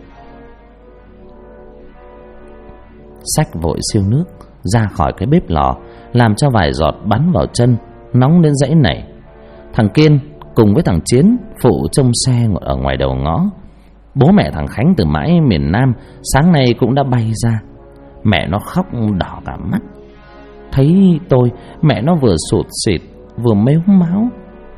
S1: Xách vội siêu nước ra khỏi cái bếp lò, làm cho vài giọt bắn vào chân, nóng đến dãy nảy. Thằng Kiên cùng với thằng Chiến phụ trông xe ở ngoài đầu ngõ. Bố mẹ thằng Khánh từ mãi miền Nam sáng nay cũng đã bay ra. Mẹ nó khóc đỏ cả mắt. Thấy tôi, mẹ nó vừa sụt sịt vừa mếu máo: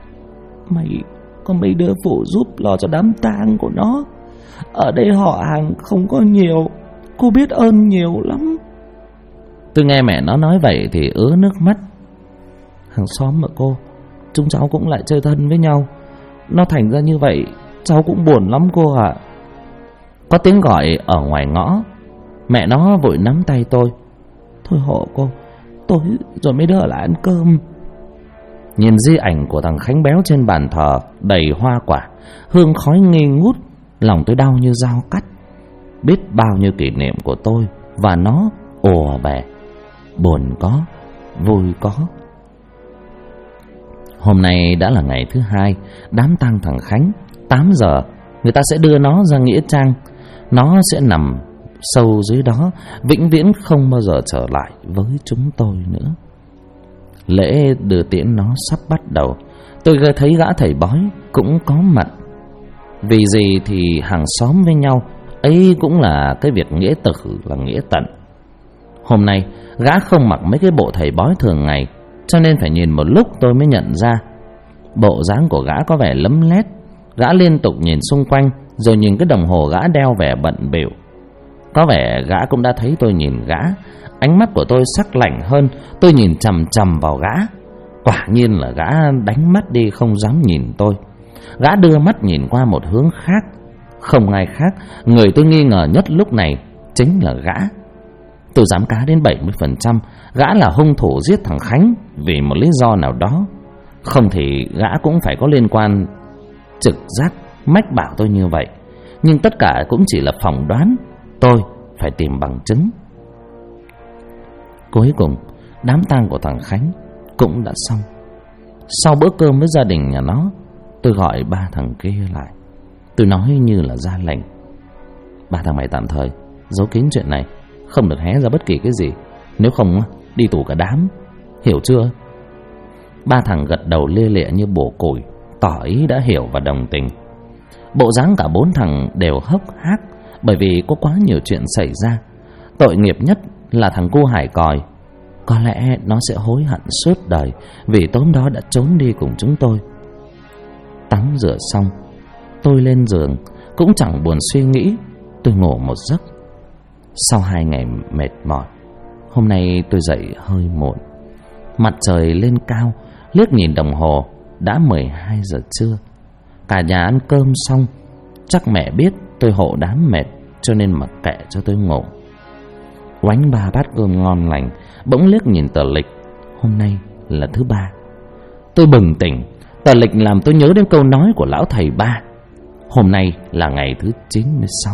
S1: Có mấy đứa phụ giúp lo cho đám tang của nó. Ở đây họ hàng không có nhiều, cô biết ơn nhiều lắm. Tôi nghe mẹ nó nói vậy thì ứa nước mắt. Hàng xóm mà cô, chúng cháu cũng lại chơi thân với nhau, nó thành ra như vậy cháu cũng buồn lắm cô ạ. Có tiếng gọi ở ngoài ngõ. Mẹ nó vội nắm tay tôi: "Thôi hộ cô, tối rồi mấy đứa lại ăn cơm." Nhìn di ảnh của thằng Khánh béo trên bàn thờ đầy hoa quả, hương khói nghi ngút, lòng tôi đau như dao cắt. Biết bao nhiêu kỷ niệm của tôi và nó ùa về, buồn có, vui có. Hôm nay đã là ngày thứ hai đám tang thằng Khánh. 8 giờ người ta sẽ đưa nó ra nghĩa trang. Nó sẽ nằm sâu dưới đó, vĩnh viễn không bao giờ trở lại với chúng tôi nữa. Lễ đưa tiễn nó sắp bắt đầu. Tôi thấy gã thầy bói cũng có mặt. Vì gì thì hàng xóm với nhau, ấy cũng là cái việc nghĩa tử là nghĩa tận. Hôm nay gã không mặc mấy cái bộ thầy bói thường ngày, cho nên phải nhìn một lúc tôi mới nhận ra. Bộ dáng của gã có vẻ lấm lét. Gã liên tục nhìn xung quanh, rồi nhìn cái đồng hồ gã đeo vẻ bận bịu. Có vẻ gã cũng đã thấy tôi nhìn gã. Ánh mắt của tôi sắc lạnh hơn. Tôi nhìn chằm chằm vào gã. Quả nhiên là gã đánh mắt đi, không dám nhìn tôi. Gã đưa mắt nhìn qua một hướng khác. Không ai khác, người tôi nghi ngờ nhất lúc này chính là gã. Tôi dám cá đến 70% gã là hung thủ giết thằng Khánh vì một lý do nào đó. Không thì gã cũng phải có liên quan. Trực giác mách bảo tôi như vậy, nhưng tất cả cũng chỉ là phỏng đoán. Tôi phải tìm bằng chứng. Cuối cùng đám tang của thằng Khánh cũng đã xong. Sau bữa cơm với gia đình nhà nó, tôi gọi ba thằng kia lại. Tôi nói như là ra lệnh: ba thằng mày tạm thời giấu kín chuyện này, không được hé ra bất kỳ cái gì, nếu không đi tù cả đám, hiểu chưa? Ba thằng gật đầu lia lịa như bổ củi, tỏ ý đã hiểu và đồng tình. Bộ dáng cả bốn thằng đều hốc hác, bởi vì có quá nhiều chuyện xảy ra. Tội nghiệp nhất là thằng cu Hải Còi. Có lẽ nó sẽ hối hận suốt đời vì tối đó đã trốn đi cùng chúng tôi. Tắm rửa xong, tôi lên giường, cũng chẳng buồn suy nghĩ. Tôi ngủ một giấc. Sau 2 ngày mệt mỏi, hôm nay tôi dậy hơi muộn. Mặt trời lên cao, liếc nhìn đồng hồ đã 12 giờ trưa. Cả nhà ăn cơm xong. Chắc mẹ biết tôi hộ đám mệt, cho nên mặc kệ cho tôi ngủ. Oánh 3 bát cơm ngon lành, bỗng liếc nhìn tờ lịch. Hôm nay là thứ 3. Tôi bừng tỉnh. Tờ lịch làm tôi nhớ đến câu nói của lão thầy Ba: hôm nay là ngày thứ 96.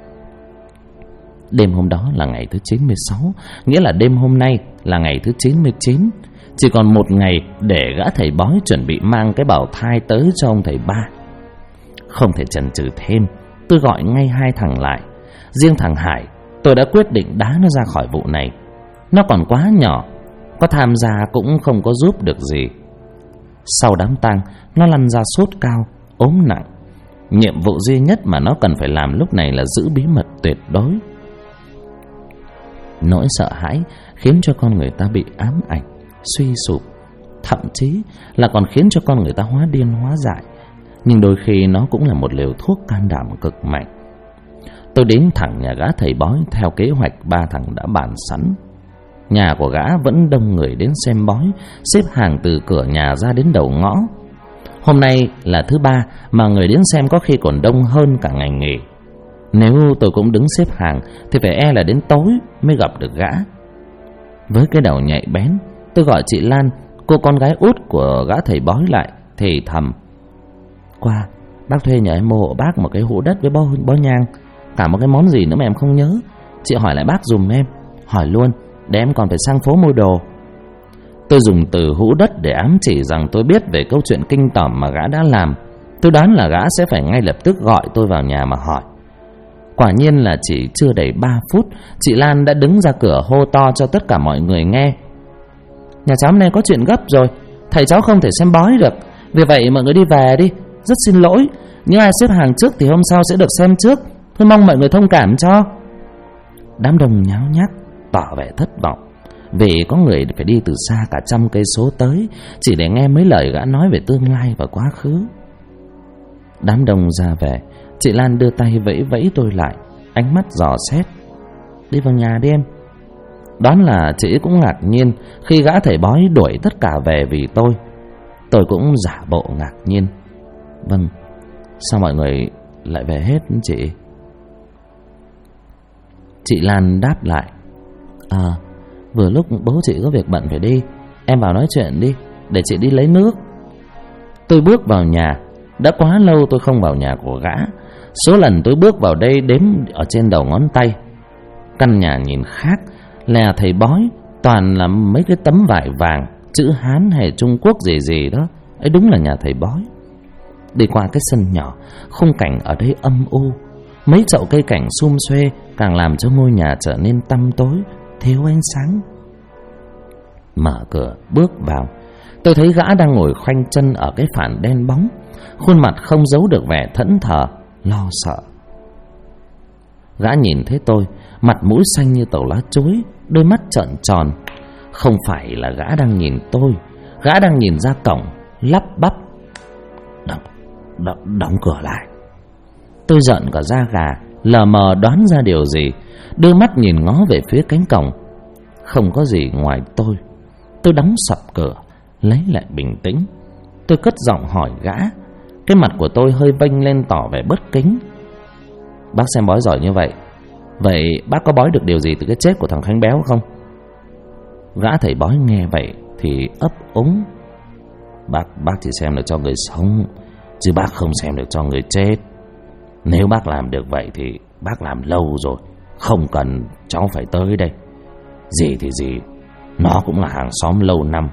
S1: Đêm hôm đó là ngày thứ 96, nghĩa là đêm hôm nay là ngày thứ 99. Chỉ còn 1 ngày để gã thầy bói chuẩn bị mang cái bào thai tới cho ông thầy Ba. Không thể chần chừ thêm, tôi gọi ngay 2 thằng lại. Riêng thằng Hải, tôi đã quyết định đá nó ra khỏi vụ này. Nó còn quá nhỏ, có tham gia cũng không có giúp được gì. Sau đám tang, nó lăn ra sốt cao, ốm nặng. Nhiệm vụ duy nhất mà nó cần phải làm lúc này là giữ bí mật tuyệt đối. Nỗi sợ hãi khiến cho con người ta bị ám ảnh, suy sụp, thậm chí là còn khiến cho con người ta hóa điên hóa dại. Nhưng đôi khi nó cũng là một liều thuốc can đảm cực mạnh. Tôi đến thẳng nhà gã thầy bói theo kế hoạch ba thằng đã bàn sẵn. Nhà của gã vẫn đông người đến xem bói, xếp hàng từ cửa nhà ra đến đầu ngõ. Hôm nay là thứ 3 mà người đến xem có khi còn đông hơn cả ngày nghỉ. Nếu tôi cũng đứng xếp hàng thì phải e là đến tối mới gặp được gã. Với cái đầu nhạy bén, tôi gọi chị Lan, cô con gái út của gã thầy bói lại, thì thầm: Qua, bác thuê nhờ em mua hộ bác một cái hũ đất với bó nhang, cả một cái món gì nữa mà em không nhớ. Chị hỏi lại bác dùm em. Hỏi luôn, để em còn phải sang phố mua đồ. Tôi dùng từ hũ đất để ám chỉ rằng tôi biết về câu chuyện kinh tởm mà gã đã làm. Tôi đoán là gã sẽ phải ngay lập tức gọi tôi vào nhà mà hỏi. Quả nhiên là chỉ chưa đầy 3 phút, chị Lan đã đứng ra cửa hô to cho tất cả mọi người nghe: Nhà cháu hôm nay có chuyện gấp rồi, thầy cháu không thể xem bói được, vì vậy mọi người đi về đi. Rất xin lỗi, những ai xếp hàng trước thì hôm sau sẽ được xem trước. Tôi mong mọi người thông cảm cho. Đám đông nháo nhác tỏ vẻ thất vọng, vì có người phải đi từ xa cả 100 cây số tới chỉ để nghe mấy lời gã nói về tương lai và quá khứ. Đám đông ra về, chị Lan đưa tay vẫy vẫy tôi lại, ánh mắt dò xét: Đi vào nhà đi em. Đoán là chị cũng ngạc nhiên khi gã thầy bói đuổi tất cả về vì tôi. Tôi cũng giả bộ ngạc nhiên: Vâng, sao mọi người lại về hết chị? Chị Lan đáp lại: Vừa lúc bố chị có việc bận phải đi, em vào nói chuyện đi, để chị đi lấy nước. Tôi bước vào nhà. Đã quá lâu tôi không vào nhà của gã. Số lần tôi bước vào đây đếm ở trên đầu ngón tay. Căn nhà nhìn khác, là thầy bói toàn là mấy cái tấm vải vàng, chữ Hán hay Trung Quốc gì gì đó. Ấy đúng là nhà thầy bói. Đi qua cái sân nhỏ, khung cảnh ở đây âm u. Mấy chậu cây cảnh sum xuê càng làm cho ngôi nhà trở nên tăm tối, thiếu ánh sáng. Mở cửa bước vào, tôi thấy gã đang ngồi khoanh chân ở cái phản đen bóng, khuôn mặt không giấu được vẻ thẫn thờ, lo sợ. Gã nhìn thấy tôi, mặt mũi xanh như tàu lá chuối, đôi mắt trợn tròn. Không phải là gã đang nhìn tôi, gã đang nhìn ra cổng, lắp bắp: Đóng cửa lại. Tôi giận cả da gà, lờ mờ đoán ra điều gì, đưa mắt nhìn ngó về phía cánh cổng. Không có gì ngoài tôi. Tôi đóng sập cửa, lấy lại bình tĩnh. Tôi cất giọng hỏi gã. Cái mặt của tôi hơi vênh lên tỏ vẻ bất kính: Bác xem bói giỏi như vậy, vậy bác có bói được điều gì từ cái chết của thằng Khánh Béo không? Gã thầy bói nghe vậy thì ấp úng: Bác chỉ xem được cho người sống, chứ bác không xem được cho người chết. Nếu bác làm được vậy thì bác làm lâu rồi, không cần cháu phải tới đây. Gì thì gì, nó cũng là hàng xóm lâu năm,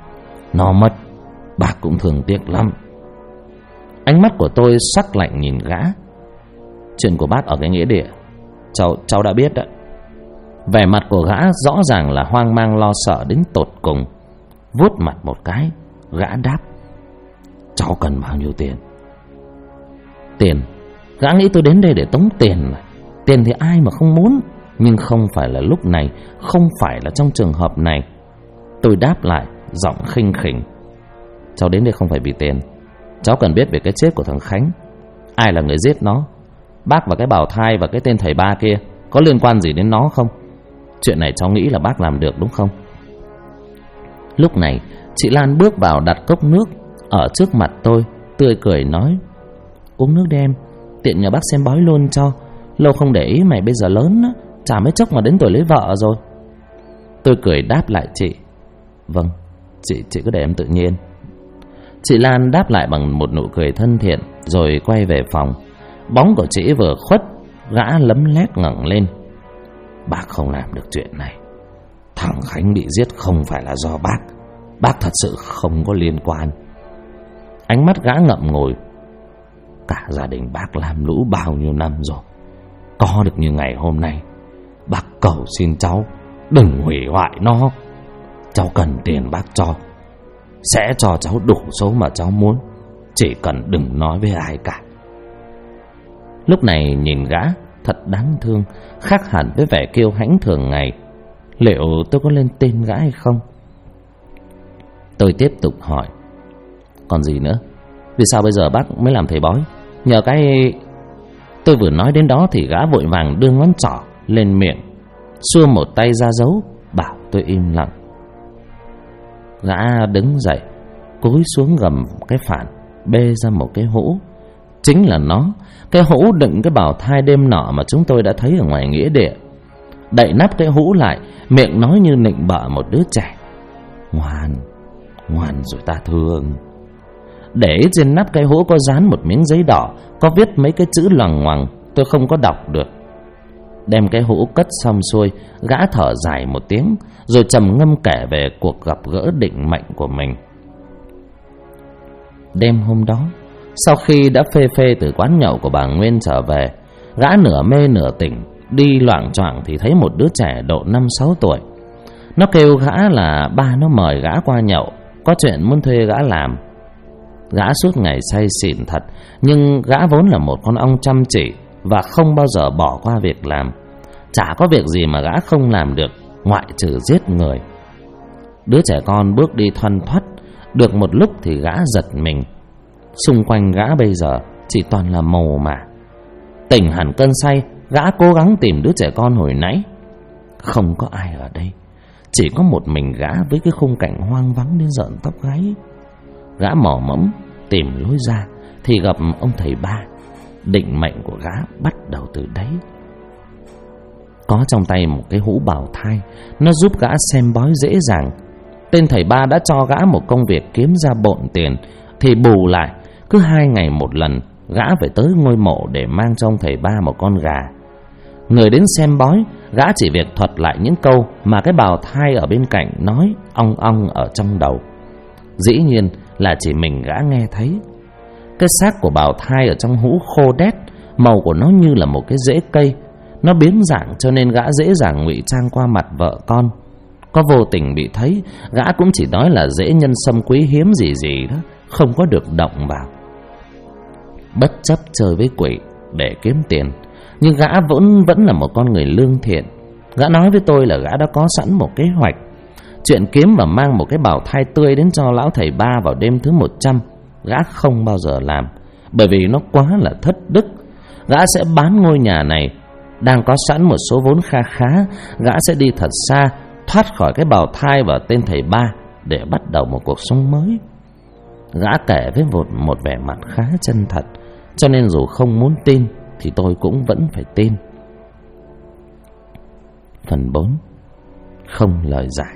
S1: Nó mất, bác cũng thương tiếc lắm. Ánh mắt của tôi sắc lạnh nhìn gã. Chuyện của bác ở cái nghĩa địa, cháu đã biết đấy. Vẻ mặt của gã rõ ràng là hoang mang lo sợ đến tột cùng. Vuốt mặt một cái, gã đáp: cháu cần bao nhiêu tiền? Tiền? Gã nghĩ tôi đến đây để tống tiền. Tiền thì ai mà không muốn, nhưng không phải là lúc này, không phải là trong trường hợp này. Tôi đáp lại giọng khinh khỉnh: cháu đến đây không phải vì tiền. Cháu cần biết về cái chết của thằng Khánh. Ai là người giết nó? Bác và cái bào thai và cái tên thầy ba kia có liên quan gì đến nó không? Chuyện này cháu nghĩ là bác làm được đúng không? Lúc này chị Lan bước vào đặt cốc nước ở trước mặt tôi, tươi cười nói: uống nước đi em, tiện nhờ bác xem bói luôn cho. Lâu không để ý mày bây giờ lớn á, chả mấy chốc mà đến tuổi lấy vợ rồi. Tôi cười đáp lại chị: vâng, chị cứ để em tự nhiên. Chị Lan đáp lại bằng một nụ cười thân thiện, rồi quay về phòng. Bóng của chị vừa khuất, gã lấm lét ngẩng lên: bác không làm được chuyện này. Thằng Khánh bị giết không phải là do bác thật sự không có liên quan. Ánh mắt gã ngậm ngùi: cả gia đình bác làm lũ bao nhiêu năm rồi, có được như ngày hôm nay. Bác cầu xin cháu đừng hủy hoại nó. Cháu cần tiền bác cho, sẽ cho cháu đủ số mà cháu muốn, chỉ cần đừng nói với ai cả. Lúc này nhìn gã thật đáng thương, khác hẳn với vẻ kiêu hãnh thường ngày. Liệu tôi có lên tên gã hay không? Tôi tiếp tục hỏi: còn gì nữa? Vì sao bây giờ bác mới làm thầy bói? Nhờ cái... Tôi vừa nói đến đó thì gã vội vàng đưa ngón trỏ lên miệng, xua một tay ra dấu, bảo tôi im lặng. Gã đứng dậy, cúi xuống gầm cái phản, bê ra một cái hũ. Chính là nó, cái hũ đựng cái bào thai đêm nọ mà chúng tôi đã thấy ở ngoài nghĩa địa. Đậy nắp cái hũ lại, miệng nói như nịnh bợ một đứa trẻ: ngoan rồi ta thương. Để trên nắp cái hũ có dán một miếng giấy đỏ, có viết mấy cái chữ loằng ngoằng, tôi không có đọc được. Đem cái hũ cất xong xuôi, gã thở dài một tiếng, rồi trầm ngâm kể về cuộc gặp gỡ định mệnh của mình. Đêm hôm đó, sau khi đã phê từ quán nhậu của bà Nguyên trở về, gã nửa mê nửa tỉnh, đi loạng choạng thì thấy một đứa trẻ độ 5-6 tuổi. Nó kêu gã là ba nó mời gã qua nhậu, có chuyện muốn thuê gã làm. Gã suốt ngày say xỉn thật, nhưng gã vốn là một con ong chăm chỉ và không bao giờ bỏ qua việc làm. Chả có việc gì mà gã không làm được, ngoại trừ giết người. Đứa trẻ con bước đi thoăn thoắt, được một lúc thì gã giật mình. Xung quanh gã bây giờ chỉ toàn là mồ mả. Tỉnh hẳn cơn say, gã cố gắng tìm đứa trẻ con hồi nãy. Không có ai ở đây, chỉ có một mình gã với cái khung cảnh hoang vắng đến rợn tóc gáy. Gã mò mẫm tìm lối ra thì gặp ông thầy ba. Định mệnh của gã bắt đầu từ đấy. Có trong tay một cái hũ bào thai, nó giúp gã xem bói dễ dàng. Tên thầy ba đã cho gã một công việc kiếm ra bộn tiền, thì bù lại cứ 2 ngày một lần gã phải tới ngôi mộ để mang cho ông thầy ba một con gà. Người đến xem bói, gã chỉ việc thuật lại những câu mà cái bào thai ở bên cạnh nói ong ong ở trong đầu. Dĩ nhiên là chỉ mình gã nghe thấy. Cái xác của bào thai ở trong hũ khô đét, màu của nó như là một cái rễ cây. Nó biến dạng cho nên gã dễ dàng ngụy trang qua mặt vợ con. Có vô tình bị thấy, gã cũng chỉ nói là rễ nhân sâm quý hiếm gì đó, không có được động vào. Bất chấp chơi với quỷ để kiếm tiền, nhưng gã vẫn là một con người lương thiện. Gã nói với tôi là gã đã có sẵn một kế hoạch. Chuyện kiếm và mang một cái bào thai tươi đến cho lão thầy ba vào đêm thứ 100, gã không bao giờ làm, bởi vì nó quá là thất đức. Gã sẽ bán ngôi nhà này, đang có sẵn một số vốn kha khá. Gã sẽ đi thật xa, thoát khỏi cái bào thai và tên thầy ba để bắt đầu một cuộc sống mới. Gã kể với một vẻ mặt khá chân thật, cho nên dù không muốn tin thì tôi cũng vẫn phải tin. Phần 4. Không lời giải.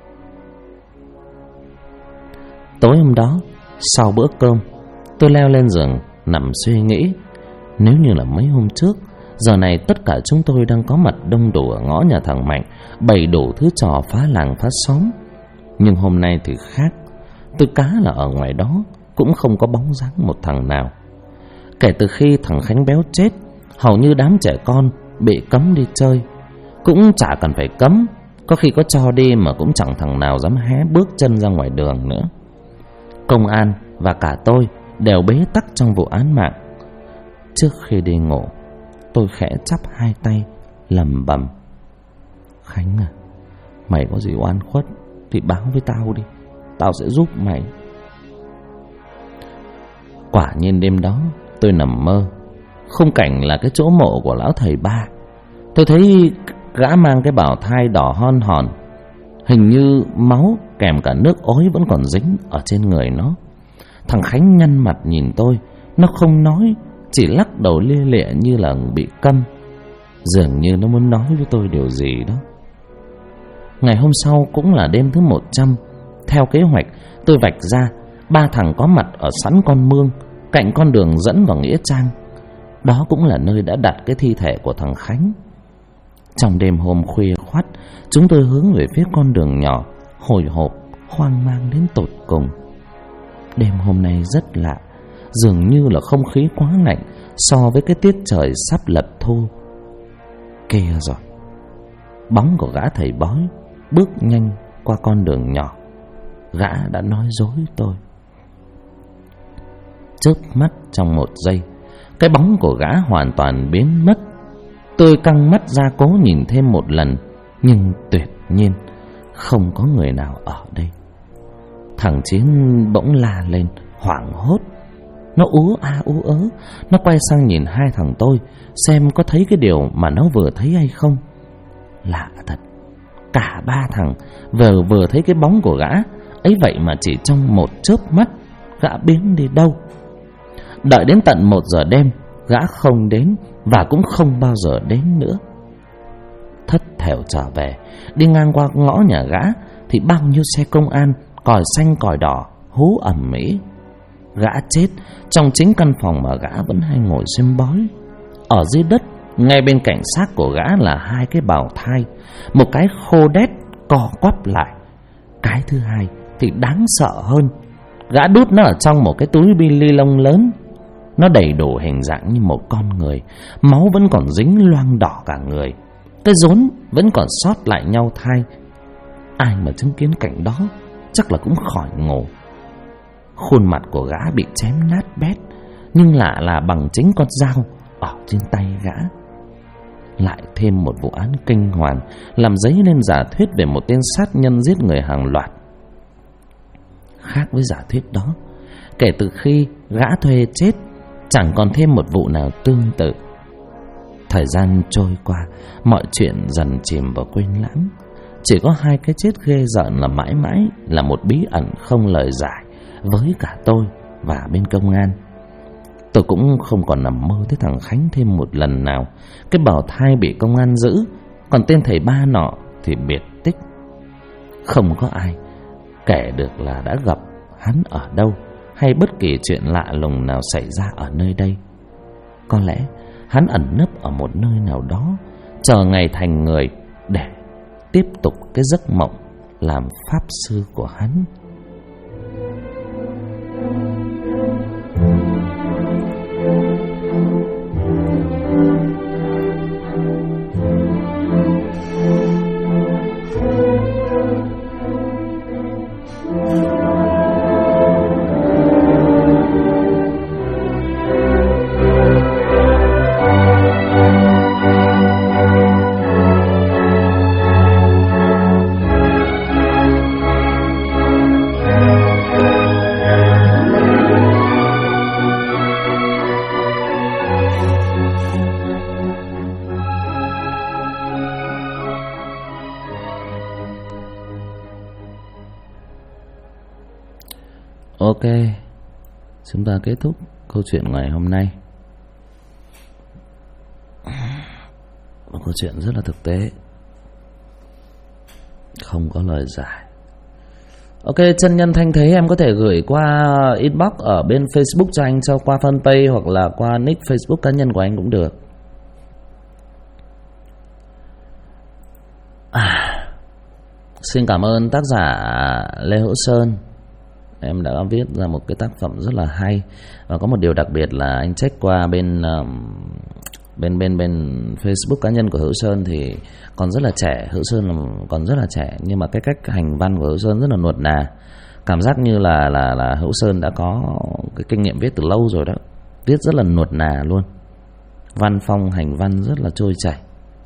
S1: Tối hôm đó, sau bữa cơm, tôi leo lên giường nằm suy nghĩ. Nếu như là mấy hôm trước, giờ này tất cả chúng tôi đang có mặt đông đủ ở ngõ nhà thằng Mạnh, bày đủ thứ trò phá làng phá xóm. Nhưng hôm nay thì khác. tôi cá là ở ngoài đó cũng không có bóng dáng một thằng nào. Kể từ khi thằng Khánh béo chết, hầu như đám trẻ con bị cấm đi chơi. Cũng chả cần phải cấm, có khi có cho đi mà cũng chẳng thằng nào dám hé bước chân ra ngoài đường nữa. Công an và cả tôi đều bế tắc trong vụ án mạng. Trước khi đi ngủ, tôi khẽ chắp hai tay lẩm bẩm: Khánh à, mày có gì oan khuất thì báo với tao đi, tao sẽ giúp mày. Quả nhiên đêm đó tôi nằm mơ, khung cảnh là cái chỗ mộ của lão thầy Ba. Tôi thấy gã mang cái bào thai đỏ hon hòn, hình như máu kèm cả nước ối vẫn còn dính ở trên người nó. Thằng Khánh nhăn mặt nhìn tôi, nó không nói, chỉ lắc đầu lia lịa như là bị câm, dường như nó muốn nói với tôi điều gì đó. Ngày hôm sau cũng là đêm thứ 100. Theo kế hoạch, tôi vạch ra 3 thằng có mặt ở sẵn con mương cạnh con đường dẫn vào nghĩa trang. Đó cũng là nơi đã đặt cái thi thể của thằng Khánh. Trong đêm hôm khuya khoắt, chúng tôi hướng về phía con đường nhỏ, hồi hộp, hoang mang đến tột cùng. Đêm hôm nay rất lạ, dường như là không khí quá lạnh so với cái tiết trời sắp lập thu. Kia rồi, bóng của gã thầy bói bước nhanh qua con đường nhỏ. Gã đã nói dối tôi. Chớp mắt trong 1 giây, cái bóng của gã hoàn toàn biến mất. Tôi căng mắt ra cố nhìn thêm một lần, nhưng tuyệt nhiên không có người nào ở đây. Thằng Chiến bỗng la lên hoảng hốt. Nó ú a ú ớ. Nó quay sang nhìn hai thằng tôi, xem có thấy cái điều mà nó vừa thấy hay không. Lạ thật, cả 3 thằng vừa thấy cái bóng của gã ấy, vậy mà chỉ trong một chớp mắt gã biến đi đâu. Đợi đến tận 1 giờ đêm, gã không đến và cũng không bao giờ đến nữa. Thất thểu trở về, đi ngang qua ngõ nhà gã thì bao nhiêu xe công an, còi xanh còi đỏ hú ầm ĩ. Gã chết trong chính căn phòng mà gã vẫn hay ngồi xem bói. Ở dưới đất, ngay bên cạnh xác của gã là 2 cái bào thai, một cái khô đét co quắp lại, cái thứ hai thì đáng sợ hơn. Gã đút nó ở trong một cái túi bi ni lông lớn. Nó đầy đủ hình dạng như một con người, máu vẫn còn dính loang đỏ cả người, cái rốn vẫn còn sót lại nhau thai. Ai mà chứng kiến cảnh đó chắc là cũng khỏi ngủ. Khuôn mặt của gã bị chém nát bét, nhưng lạ là bằng chính con dao ở trên tay gã. Lại thêm một vụ án kinh hoàng làm dấy lên giả thuyết về một tên sát nhân giết người hàng loạt. Khác với giả thuyết đó, kể từ khi gã thuê chết, chẳng còn thêm một vụ nào tương tự. Thời gian trôi qua, mọi chuyện dần chìm vào quên lãng. Chỉ có 2 cái chết ghê rợn là mãi mãi là một bí ẩn không lời giải với cả tôi và bên công an. Tôi cũng không còn nằm mơ thấy thằng Khánh thêm một lần nào. Cái bào thai bị công an giữ, còn tên thầy Ba nọ thì biệt tích. Không có ai kể được là đã gặp hắn ở đâu, hay bất kỳ chuyện lạ lùng nào xảy ra ở nơi đây. Có lẽ hắn ẩn nấp ở một nơi nào đó, chờ ngày thành người để tiếp tục cái giấc mộng làm pháp sư của hắn. Ok, chúng ta kết thúc câu chuyện ngày hôm nay. Một câu chuyện rất là thực tế, không có lời giải. Ok, chân nhân thanh thế em có thể gửi qua inbox ở bên Facebook cho anh, cho qua fanpage hoặc là qua nick Facebook cá nhân của anh cũng được. Xin cảm ơn tác giả Lê Hữu Sơn em đã viết ra một cái tác phẩm rất là hay. Và có một điều đặc biệt là anh check qua bên Facebook cá nhân của Hữu Sơn thì còn rất là trẻ. Hữu Sơn còn rất là trẻ, nhưng mà cái cách hành văn của Hữu Sơn rất là nuột nà. Cảm giác như là Hữu Sơn đã có cái kinh nghiệm viết từ lâu rồi đó. Viết rất là nuột nà luôn. Văn phong hành văn rất là trôi chảy.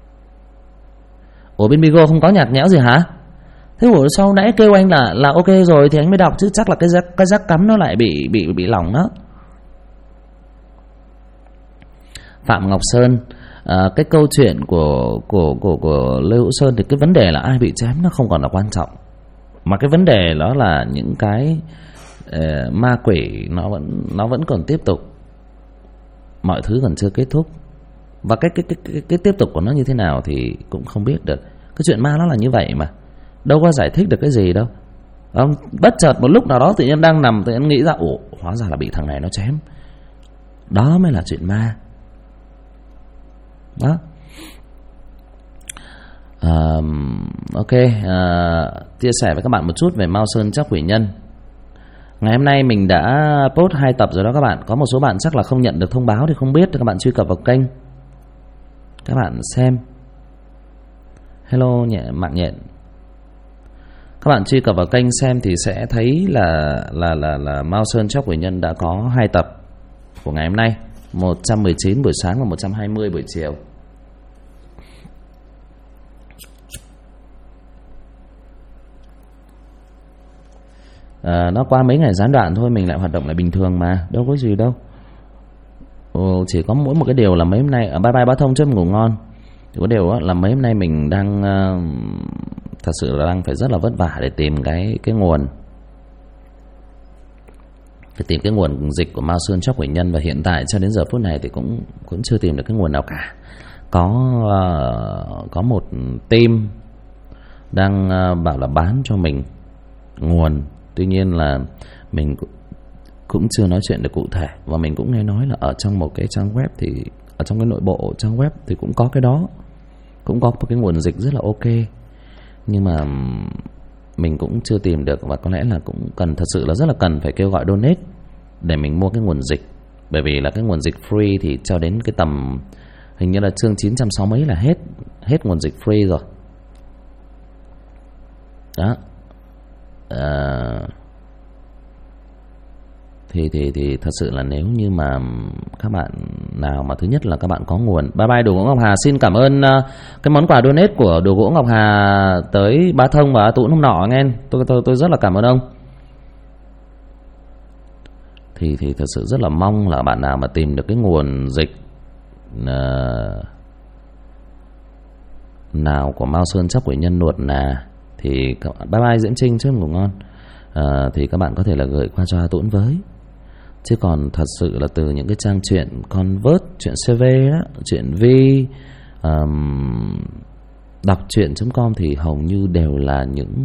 S1: Ủa bên Bigo không có nhạt nhẽo gì hả? Thế ủa sau nãy kêu anh là ok rồi thì anh mới đọc chứ, chắc là cái jack cắm nó lại bị lỏng đó. Phạm Ngọc Sơn, cái câu chuyện của Lê Hữu Sơn thì cái vấn đề là ai bị chém nó không còn là quan trọng, mà cái vấn đề đó là những cái ma quỷ nó vẫn còn tiếp tục, mọi thứ còn chưa kết thúc. Và cái tiếp tục của nó như thế nào thì cũng không biết được. Cái chuyện ma nó là như vậy mà, đâu có giải thích được cái gì đâu. Bất chợt một lúc nào đó tự nhiên đang nằm, tự nhiên nghĩ ra ủa hóa ra là bị thằng này nó chém. Đó mới là chuyện ma đó. Ok, chia sẻ với các bạn một chút về Mao Sơn Tróc Quỷ Nhân. Ngày hôm nay mình đã post 2 tập rồi đó các bạn. Có một số bạn chắc là không nhận được thông báo thì không biết, các bạn truy cập vào kênh các bạn xem. Hello Mạng Nhện. Các bạn truy cập vào kênh xem thì sẽ thấy là Mao Sơn Tróc Quỷ Nhân đã có 2 tập của ngày hôm nay, 119 buổi sáng và 120 buổi chiều. Nó qua mấy ngày gián đoạn thôi, mình lại hoạt động lại bình thường mà, đâu có gì đâu. Chỉ có mỗi một cái điều là mấy hôm nay bye bye Bá Thông, chúc ngủ ngon. Chỉ có điều là mấy hôm nay mình đang thật sự là đang phải rất là vất vả để tìm cái nguồn, để tìm cái nguồn dịch của Mao Sơn Tróc Quỷ Nhân, và hiện tại cho đến giờ phút này thì cũng chưa tìm được cái nguồn nào cả. Có một team đang bảo là bán cho mình nguồn, tuy nhiên là mình cũng chưa nói chuyện được cụ thể. Và mình cũng nghe nói là ở trong một cái trang web, thì ở trong cái nội bộ trang web thì cũng có cái đó, cũng có một cái nguồn dịch rất là ok, nhưng mà mình cũng chưa tìm được. Và có lẽ là cũng cần, thật sự là rất là cần phải kêu gọi donate để mình mua cái nguồn dịch. Bởi vì là cái nguồn dịch free thì cho đến cái tầm hình như là chương 960 mấy là hết nguồn dịch free rồi đó. Thì thật sự là nếu như mà các bạn nào mà thứ nhất là các bạn có nguồn. Bye bye Đồ Gỗ Ngọc Hà, xin cảm ơn cái món quà donate của Đồ Gỗ Ngọc Hà tới Bá Thông và Tũng hôm nọ nghe. Tôi rất là cảm ơn ông. Thì thật sự rất là mong là bạn nào mà tìm được cái nguồn dịch nào của Mao Sơn Tróc Quỷ Nhân nuột nà thì bye bye Diễm Trinh, chúc ngủ ngon. Thì các bạn có thể là gửi qua cho Tuấn với. Chứ còn thật sự là từ những cái trang truyện Convert, truyện CV đó, truyện Vi, đọc truyện.com thì hầu như đều là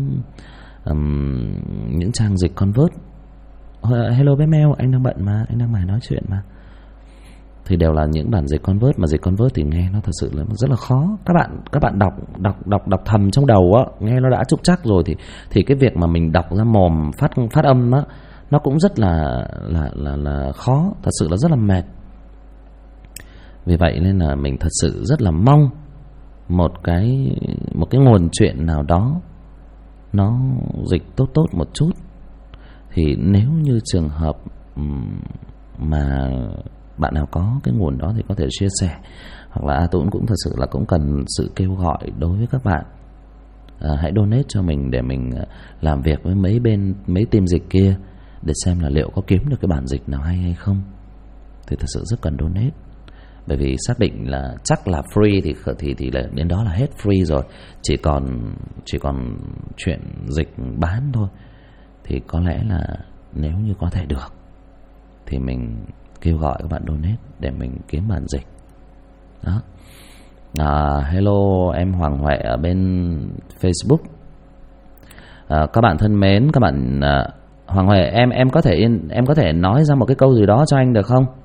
S1: những trang dịch Convert. Hello bé Mèo, anh đang bận mà, anh đang mải nói chuyện mà. Thì đều là những bản dịch Convert, mà dịch Convert thì nghe nó thật sự là rất là khó. Các bạn đọc thầm trong đầu á, nghe nó đã trúc chắc rồi thì cái việc mà mình đọc ra mồm phát âm á, nó cũng rất là khó, thật sự là rất là mệt. Vì vậy nên là mình thật sự rất là mong một cái nguồn truyện nào đó nó dịch tốt một chút. Thì nếu như trường hợp mà bạn nào có cái nguồn đó thì có thể chia sẻ, hoặc là tôi cũng thật sự là cũng cần sự kêu gọi đối với các bạn. Hãy donate cho mình để mình làm việc với mấy team dịch kia để xem là liệu có kiếm được cái bản dịch nào hay không. Thì thật sự rất cần donate, bởi vì xác định là chắc là free thì là đến đó là hết free rồi, chỉ còn chuyện dịch bán thôi. Thì có lẽ là nếu như có thể được thì mình kêu gọi các bạn donate để mình kiếm bản dịch đó. Hello em Hoàng Huệ ở bên Facebook. Các bạn thân mến, các bạn Hoàng Huệ, em có thể nói ra một cái câu gì đó cho anh được không?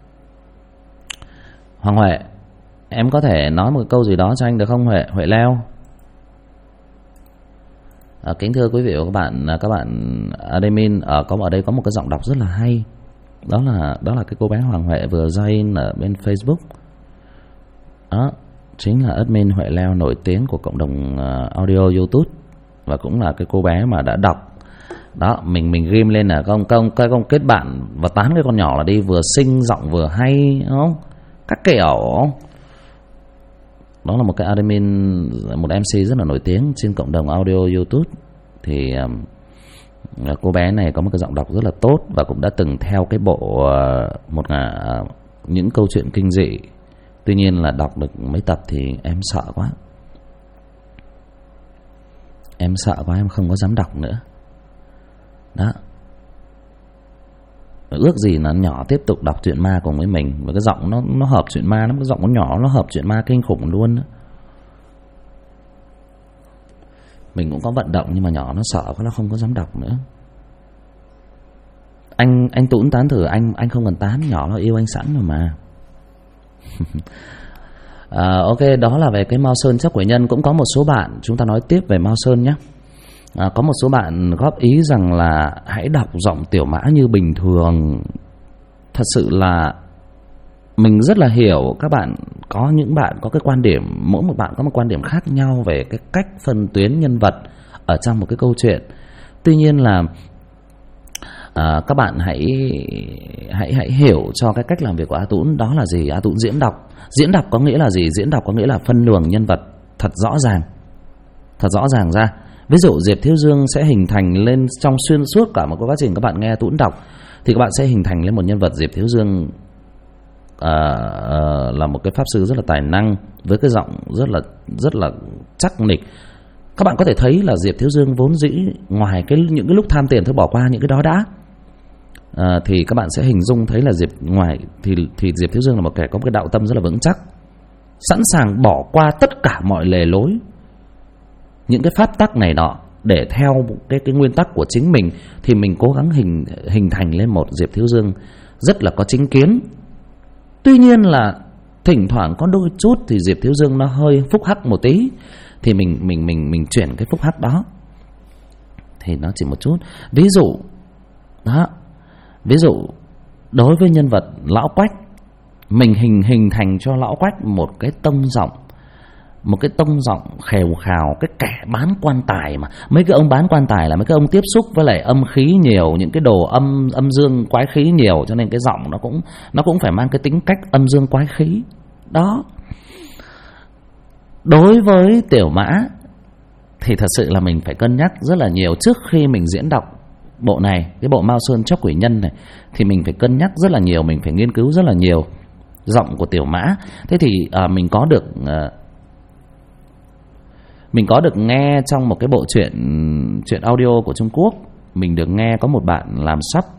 S1: Hoàng Huệ, em có thể nói một câu gì đó cho anh được không? Huệ Leo. Kính thưa quý vị và các bạn admin ở đây có một cái giọng đọc rất là hay. Đó là cái cô bé Hoàng Huệ vừa join ở bên Facebook. Đó chính là admin Huệ Leo nổi tiếng của cộng đồng audio YouTube, và cũng là cái cô bé mà đã đọc. Đó, mình ghim lên là công kết bạn và tán cái con nhỏ là đi, vừa xinh giọng vừa hay, đúng không? Các kiểu. Đó là một cái admin, một MC rất là nổi tiếng trên cộng đồng audio YouTube. Thì cô bé này có một cái giọng đọc rất là tốt, và cũng đã từng theo cái bộ những câu chuyện kinh dị. Tuy nhiên là đọc được mấy tập thì em sợ quá. Em không có dám đọc nữa. Đó. Ước gì là nhỏ tiếp tục đọc truyện ma cùng với mình. Và cái giọng nó hợp truyện ma lắm. Cái giọng của nhỏ nó hợp truyện ma kinh khủng luôn đó. Mình cũng có vận động nhưng mà nhỏ nó sợ quá, nó không có dám đọc nữa. Anh Tún tán thử, anh không cần tán, nhỏ nó yêu anh sẵn rồi mà. Ok, đó là về cái Mao Sơn chấp quỷ nhân. Cũng có một số bạn, chúng ta nói tiếp về Mao Sơn nhé. Có một số bạn góp ý rằng là hãy đọc giọng Tiểu Mã như bình thường. Thật sự là mình rất là hiểu các bạn. Có những bạn có cái quan điểm, mỗi một bạn có một quan điểm khác nhau về cái cách phân tuyến nhân vật ở trong một cái câu chuyện. Tuy nhiên là các bạn hãy hiểu cho cái cách làm việc của A Tũng đó là gì. A Tũng diễn đọc. Diễn đọc có nghĩa là gì? Diễn đọc có nghĩa là phân luồng nhân vật thật rõ ràng ra. Ví dụ Diệp Thiếu Dương sẽ hình thành lên trong xuyên suốt cả một quá trình các bạn nghe A Tũng đọc, thì các bạn sẽ hình thành lên một nhân vật Diệp Thiếu Dương là một cái pháp sư rất là tài năng, với cái giọng rất là chắc nịch. Các bạn có thể thấy là Diệp Thiếu Dương vốn dĩ ngoài những cái lúc tham tiền thôi, bỏ qua những cái đó đã, thì các bạn sẽ hình dung thấy là Diệp Thiếu Dương là một kẻ có một cái đạo tâm rất là vững chắc, sẵn sàng bỏ qua tất cả mọi lề lối, những cái pháp tắc này nọ để theo cái nguyên tắc của chính mình. Thì mình cố gắng hình thành lên một Diệp Thiếu Dương rất là có chính kiến. Tuy nhiên là thỉnh thoảng có đôi chút thì Diệp Thiếu Dương nó hơi phúc hắc một tí, thì mình chuyển cái phúc hắc đó, thì nó chỉ một chút. Ví dụ đối với nhân vật Lão Quách, mình hình thành cho Lão Quách một cái tông giọng khèo khào, cái kẻ bán quan tài mà. Mấy cái ông bán quan tài là mấy cái ông tiếp xúc với lại âm khí nhiều, những cái đồ âm dương quái khí nhiều, cho nên cái giọng nó cũng phải mang cái tính cách âm dương quái khí đó. Đối với Tiểu Mã thì thật sự là mình phải cân nhắc rất là nhiều trước khi mình diễn đọc bộ này, cái bộ Mao Sơn Chóc Quỷ Nhân này, thì mình phải cân nhắc rất là nhiều, mình phải nghiên cứu rất là nhiều giọng của Tiểu Mã. Thế thì mình có được nghe trong một cái bộ truyện audio của Trung Quốc. Mình được nghe có một bạn làm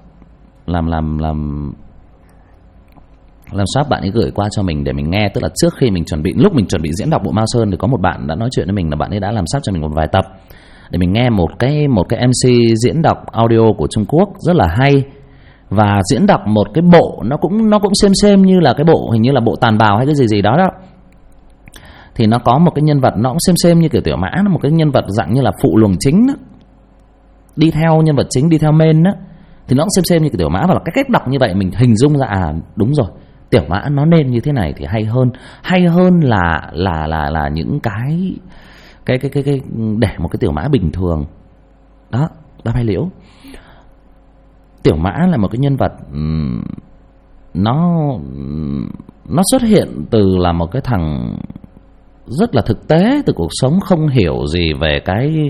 S1: sắp, bạn ấy gửi qua cho mình để mình nghe. Tức là trước khi lúc mình chuẩn bị diễn đọc bộ Mao Sơn thì có một bạn đã nói chuyện với mình là bạn ấy đã làm sắp cho mình một vài tập để mình nghe một cái MC diễn đọc audio của Trung Quốc rất là hay, và diễn đọc một cái bộ nó cũng xem như là cái bộ, hình như là bộ Tàn Bào hay cái gì đó. Thì nó có một cái nhân vật nó cũng xem như kiểu Tiểu Mã, nó một cái nhân vật dạng như là phụ luồng chính đó, đi theo nhân vật chính, đi theo main đó, thì nó cũng xem như kiểu Tiểu Mã. Và là cái cách đọc như vậy mình hình dung ra đúng rồi, Tiểu Mã nó nên như thế này thì hay hơn là những cái để một cái Tiểu Mã bình thường đó. Đáp Hai Liễu, Tiểu Mã là một cái nhân vật nó xuất hiện từ là một cái thằng rất là thực tế từ cuộc sống, không hiểu gì về cái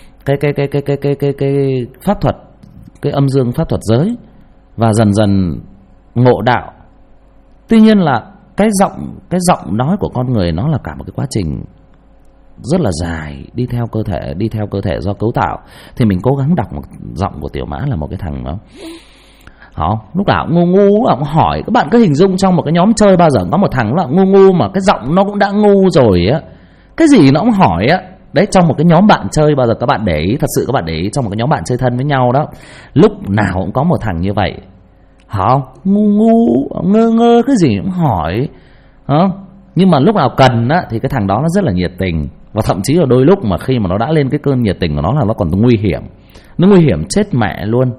S1: pháp thuật, cái âm dương pháp thuật giới, và dần dần ngộ đạo. Tuy nhiên là cái giọng nói của con người nó là cả một cái quá trình rất là dài, đi theo cơ thể do cấu tạo. Thì mình cố gắng đọc một giọng của Tiểu Mã là một cái thằng đó lúc nào cũng ngu, lúc nào cũng hỏi. Các bạn cứ hình dung trong một cái nhóm chơi bao giờ có một thằng là ngu mà cái giọng nó cũng đã ngu rồi á, cái gì nó cũng hỏi á. Đấy, trong một cái nhóm bạn chơi bao giờ các bạn để ý, thật sự các bạn để ý, trong một cái nhóm bạn chơi thân với nhau đó, lúc nào cũng có một thằng như vậy, ngu ngơ cái gì cũng hỏi, nhưng mà lúc nào cần á thì cái thằng đó nó rất là nhiệt tình, Và thậm chí là đôi lúc mà khi mà nó đã lên cái cơn nhiệt tình của nó là nó còn nguy hiểm. Nó nguy hiểm chết mẹ luôn.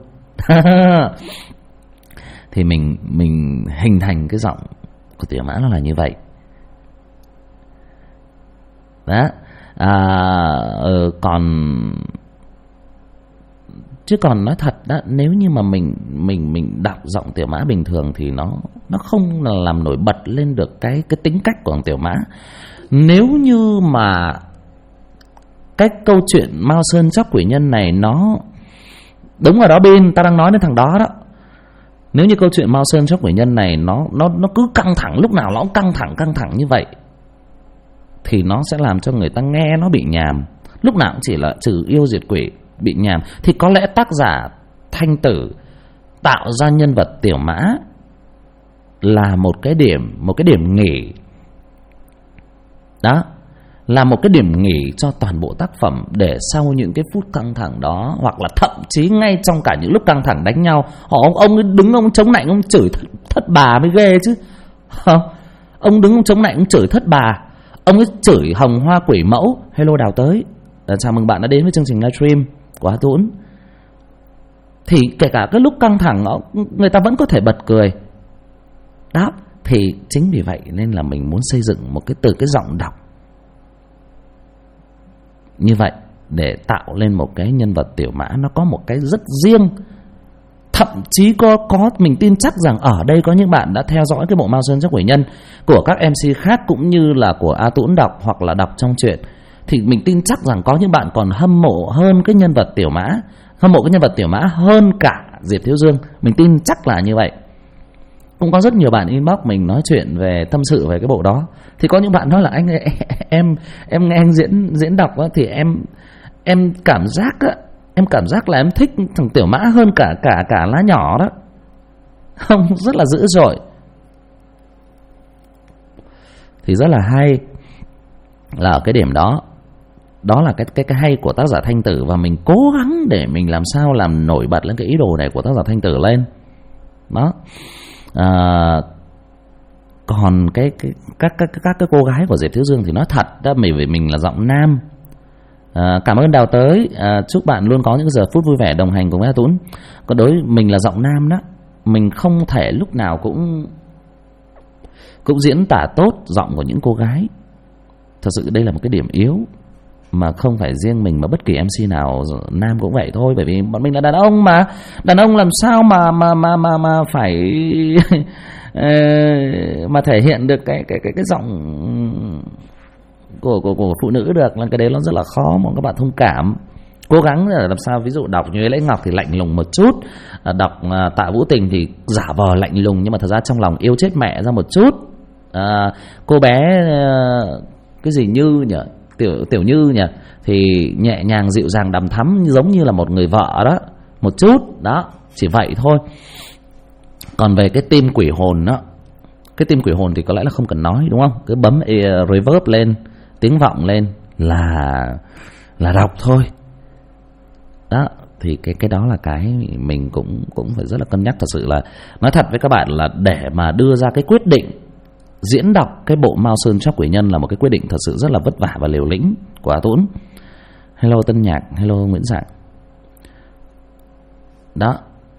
S1: Thì mình hình thành cái giọng của Tiểu Mã nó là như vậy. Đó. Còn nói thật đó, nếu như mà mình đọc giọng Tiểu Mã bình thường thì nó không làm nổi bật lên được cái tính cách của Tiểu Mã. Nếu như mà cái câu chuyện Mao Sơn Chóc Quỷ Nhân này nó đúng rồi đó Bin, ta đang nói đến thằng đó đó. Nếu như câu chuyện Mao Sơn Chóc Quỷ Nhân này nó cứ căng thẳng, lúc nào nó cũng căng thẳng như vậy, thì nó sẽ làm cho người ta nghe nó bị nhàm. Lúc nào cũng chỉ là trừ yêu diệt quỷ, bị nhàm. Thì có lẽ tác giả Thanh Tử tạo ra nhân vật Tiểu Mã là một cái điểm nghỉ. Đó, là một cái điểm nghỉ cho toàn bộ tác phẩm, để sau những cái phút căng thẳng đó, hoặc là thậm chí ngay trong cả những lúc căng thẳng đánh nhau, ông đứng ông chống nạnh ông chửi thất bà mới ghê chứ. Không, ông đứng ông chống nạnh ông chửi thất bà, ông ấy chửi Hồng Hoa Quỷ Mẫu. Hello Đào Tới, chào mừng bạn đã đến với chương trình livestream của Hà Tũng. Thì kể cả cái lúc căng thẳng người ta vẫn có thể bật cười. Đó, thì chính vì vậy nên là mình muốn xây dựng một cái từ cái giọng đọc như vậy, để tạo lên một cái nhân vật Tiểu Mã nó có một cái rất riêng. Thậm chí có mình tin chắc rằng ở đây có những bạn đã theo dõi cái bộ Mao Sơn Chóc Quỷ Nhân của các MC khác, cũng như là của A Tũng đọc hoặc là đọc trong truyện, thì mình tin chắc rằng có những bạn còn hâm mộ hơn cái nhân vật Tiểu Mã, hâm mộ cái nhân vật Tiểu Mã hơn cả Diệp Thiếu Dương. Mình tin chắc là như vậy. Cũng có rất nhiều bạn inbox mình nói chuyện về tâm sự về cái bộ đó. Thì có những bạn nói là anh ơi, em nghe anh diễn đọc đó, thì em cảm giác á, em cảm giác là em thích thằng Tiểu Mã hơn cả Lá Nhỏ đó. Không, rất là dữ dội. Thì rất là hay là ở cái điểm đó. Đó là cái hay của tác giả Thanh Tử, và mình cố gắng để mình làm sao làm nổi bật lên cái ý đồ này của tác giả Thanh Tử lên. Đó. Còn các cái cô gái của Diệp Thiếu Dương thì nói thật đó, vì mình là giọng nam. Cảm ơn Đào Tới, chúc bạn luôn có những giờ phút vui vẻ đồng hành cùng với A Tũng. Còn đối với mình là giọng nam đó, mình không thể lúc nào cũng diễn tả tốt giọng của những cô gái. Thật sự đây là một cái điểm yếu mà không phải riêng mình mà bất kỳ MC nào nam cũng vậy thôi. Bởi vì bọn mình là đàn ông mà, đàn ông làm sao mà phải mà thể hiện được cái giọng của phụ nữ được. Là cái đấy nó rất là khó, mong các bạn thông cảm. Cố gắng là làm sao, ví dụ đọc như Lễ Ngọc thì lạnh lùng một chút, đọc Tạ Vũ Tình thì giả vờ lạnh lùng nhưng mà thật ra trong lòng yêu chết mẹ ra một chút. Cô bé cái gì Như nhỉ, Tiểu Như nhỉ, thì nhẹ nhàng dịu dàng đằm thắm giống như là một người vợ đó, một chút đó, chỉ vậy thôi. Còn về cái tim quỷ hồn đó, cái tim quỷ hồn thì có lẽ là không cần nói đúng không, cứ bấm reverb lên, tiếng vọng lên là đọc thôi. Đó, thì cái đó là cái mình cũng phải rất là cân nhắc. Thật sự là nói thật với các bạn là để mà đưa ra cái quyết định diễn đọc cái bộ Mao Sơn Chóc Quỷ Nhân là một cái quyết định thật sự rất là vất vả và liều lĩnh của A Tũng. Hello Tân Nhạc, hello Nguyễn Dạng. Đó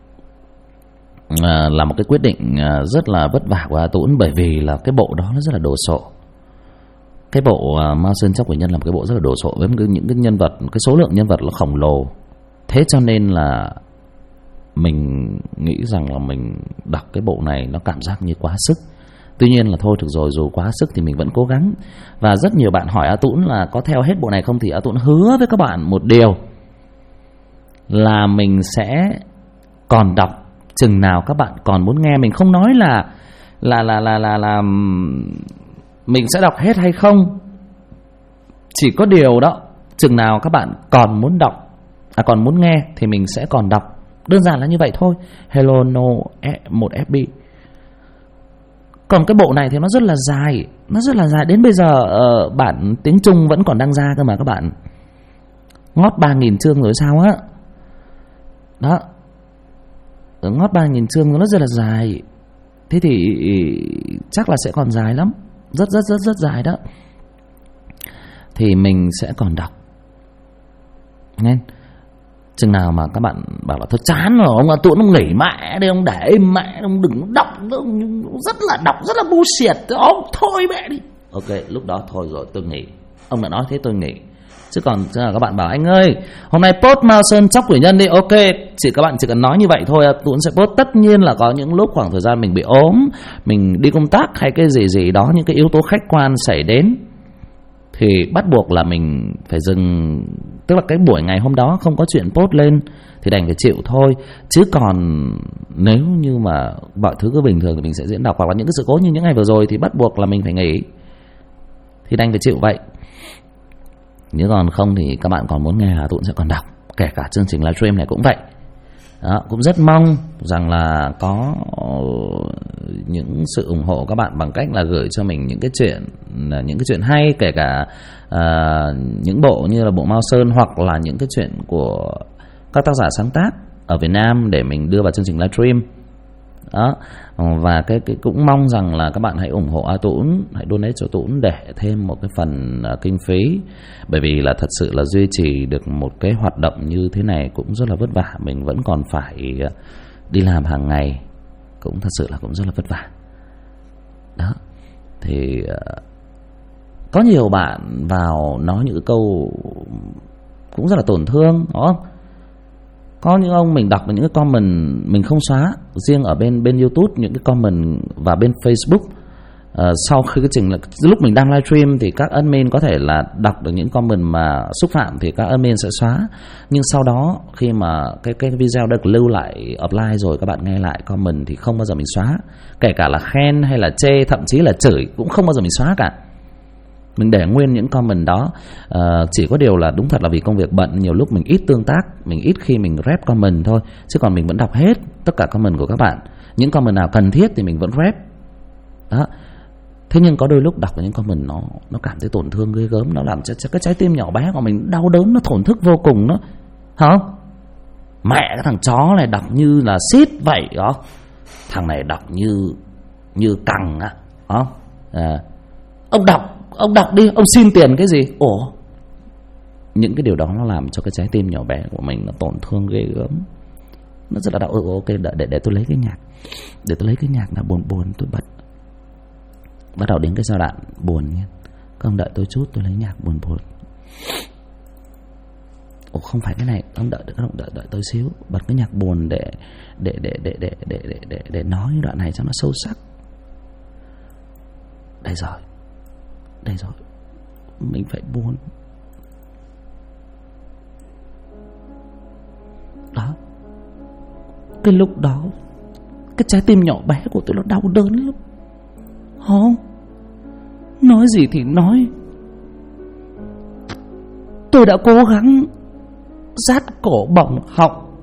S1: là một cái quyết định rất là vất vả của A Tũng, bởi vì là cái bộ đó nó rất là đồ sộ. Cái bộ Mao Sơn Chóc Quỷ Nhân là một cái bộ rất là đồ sộ với những cái nhân vật, cái số lượng nhân vật là khổng lồ. Thế cho nên là mình nghĩ rằng là mình đọc cái bộ này nó cảm giác như quá sức. Tuy nhiên là thôi được rồi, dù quá sức thì mình vẫn cố gắng. Và rất nhiều bạn hỏi A Tũng là có theo hết bộ này không, thì A Tũng hứa với các bạn một điều là mình sẽ còn đọc chừng nào các bạn còn muốn nghe. Mình không nói là mình sẽ đọc hết hay không, chỉ có điều đó, chừng nào các bạn còn muốn đọc, còn muốn nghe thì mình sẽ còn đọc. Đơn giản là như vậy thôi. Hello No 1FB. Còn cái bộ này thì nó rất là dài, nó rất là dài. Đến bây giờ bản tiếng Trung vẫn còn đang ra cơ mà các bạn. Ngót 3.000 chương rồi sao á. Đó, ngót 3.000 chương nó rất là dài. Thế thì chắc là sẽ còn dài lắm, rất dài đó. thì mình sẽ còn đọc. Nên chừng nào mà các bạn bảo là thôi chán rồi, ông Tuấn ông nghỉ mẹ đi, ông để im mẹ, ông đừng đọc, ông rất là bullshit, ông thôi mẹ đi. Ok, lúc đó thôi rồi tôi nghỉ. Ông đã nói thế tôi nghỉ. Chứ còn các bạn bảo anh ơi hôm nay post Mao Sơn chóc quỷ nhân đi, ok, các bạn chỉ cần nói như vậy thôi, Tuấn sẽ post. Tất nhiên là có những lúc khoảng thời gian mình bị ốm, mình đi công tác hay cái gì đó, những cái yếu tố khách quan xảy đến thì bắt buộc là mình phải dừng. Tức là cái buổi ngày hôm đó không có chuyện post lên thì đành phải chịu thôi. Chứ còn nếu như mà mọi thứ cứ bình thường thì mình sẽ diễn đọc, hoặc là những cái sự cố như những ngày vừa rồi thì bắt buộc là mình phải nghỉ, thì đành phải chịu vậy. Nếu còn không thì các bạn còn muốn nghe Hà Tụn sẽ còn đọc. Kể cả chương trình livestream này cũng vậy đó. Cũng rất mong rằng là có những sự ủng hộ các bạn bằng cách là gửi cho mình những cái chuyện hay, kể cả những bộ như là bộ Mao Sơn, hoặc là những cái chuyện của các tác giả sáng tác ở Việt Nam để mình đưa vào chương trình livestream đó. Và cái cũng mong rằng là các bạn hãy ủng hộ A Tũng, hãy donate cho Tũng để thêm một cái phần kinh phí, bởi vì là thật sự là duy trì được một cái hoạt động như thế này cũng rất là vất vả. Mình vẫn còn phải đi làm hàng ngày, cũng thật sự là cũng rất là vất vả đó. Thì có nhiều bạn vào nói những câu cũng rất là tổn thương, đúng không? Có những ông mình đọc được những cái comment mình không xóa, riêng ở bên YouTube những cái comment, và bên Facebook sau khi lúc mình đang livestream thì các admin có thể là đọc được những comment mà xúc phạm thì các admin sẽ xóa. Nhưng sau đó khi mà cái video được lưu lại offline rồi, các bạn nghe lại comment thì không bao giờ mình xóa. Kể cả là khen hay là chê, thậm chí là chửi cũng không bao giờ mình xóa cả. Mình để nguyên những comment đó. Chỉ có điều là đúng thật là vì công việc bận, nhiều lúc mình ít tương tác, mình ít khi mình rep comment thôi. Chứ còn mình vẫn đọc hết tất cả comment của các bạn. Những comment nào cần thiết thì mình vẫn rep đó. Thế nhưng có đôi lúc đọc những comment nó cảm thấy tổn thương ghê gớm, nó làm cho cái trái tim nhỏ bé của mình đau đớn, nó thổn thức vô cùng đó. Hả? Mẹ cái thằng chó này đọc như là shit vậy đó. Thằng này đọc như cằng á. Ông đọc đi, ông xin tiền cái gì? Ủa? Những cái điều đó nó làm cho cái trái tim nhỏ bé của mình nó tổn thương ghê gớm. Nó rất là đau. Ok, để tôi lấy cái nhạc. Để tôi lấy cái nhạc là buồn tôi bật. Bắt đầu đến cái giai đoạn buồn nha. Các ông đợi tôi chút, tôi lấy nhạc buồn. Ồ, không phải cái này, ông đợi tôi xíu. Bật cái nhạc buồn để nói đoạn này cho nó sâu sắc. Đây rồi, mình phải buồn đó. Cái lúc đó cái trái tim nhỏ bé của tôi nó đau đớn lắm. Không, nói gì thì nói, tôi đã cố gắng rát cổ bỏng họng,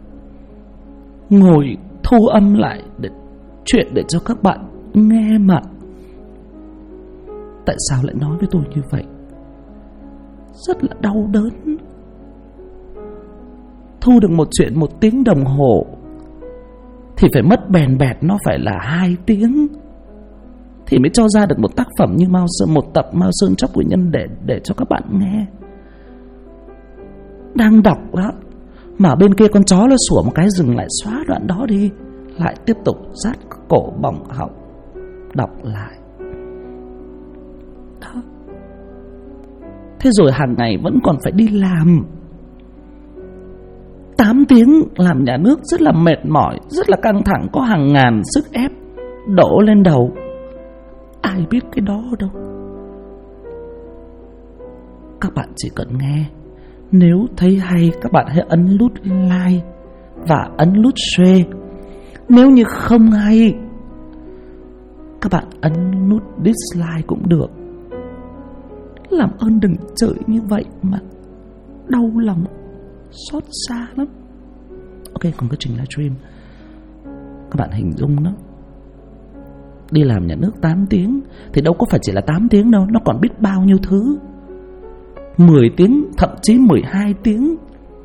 S1: ngồi thu âm lại chuyện để cho các bạn nghe mà. Tại sao lại nói với tôi như vậy? Rất là đau đớn. Thu được một chuyện 1 tiếng đồng hồ thì phải mất bèn bẹt, nó phải là 2 tiếng thì mới cho ra được một tác phẩm như một tập Mao Sơn chóc quỷ nhân để cho các bạn nghe. Đang đọc đó mà bên kia con chó nó sủa một cái, dừng lại, xóa đoạn đó đi, lại tiếp tục rát cổ bỏng họng đọc lại đó. Thế rồi hàng ngày vẫn còn phải đi làm 8 tiếng, làm nhà nước rất là mệt mỏi, rất là căng thẳng, có hàng ngàn sức ép đổ lên đầu. Ai biết cái đó đâu. Các bạn chỉ cần nghe. Nếu thấy hay, các bạn hãy ấn nút like và ấn nút share. Nếu như không hay, các bạn ấn nút dislike cũng được. Làm ơn đừng chửi như vậy mà đau lòng, xót xa lắm. Ok, còn cái trình livestream, các bạn hình dung đó, đi làm nhà nước 8 tiếng thì đâu có phải chỉ là 8 tiếng đâu, nó còn biết bao nhiêu thứ. 10 tiếng, thậm chí 12 tiếng.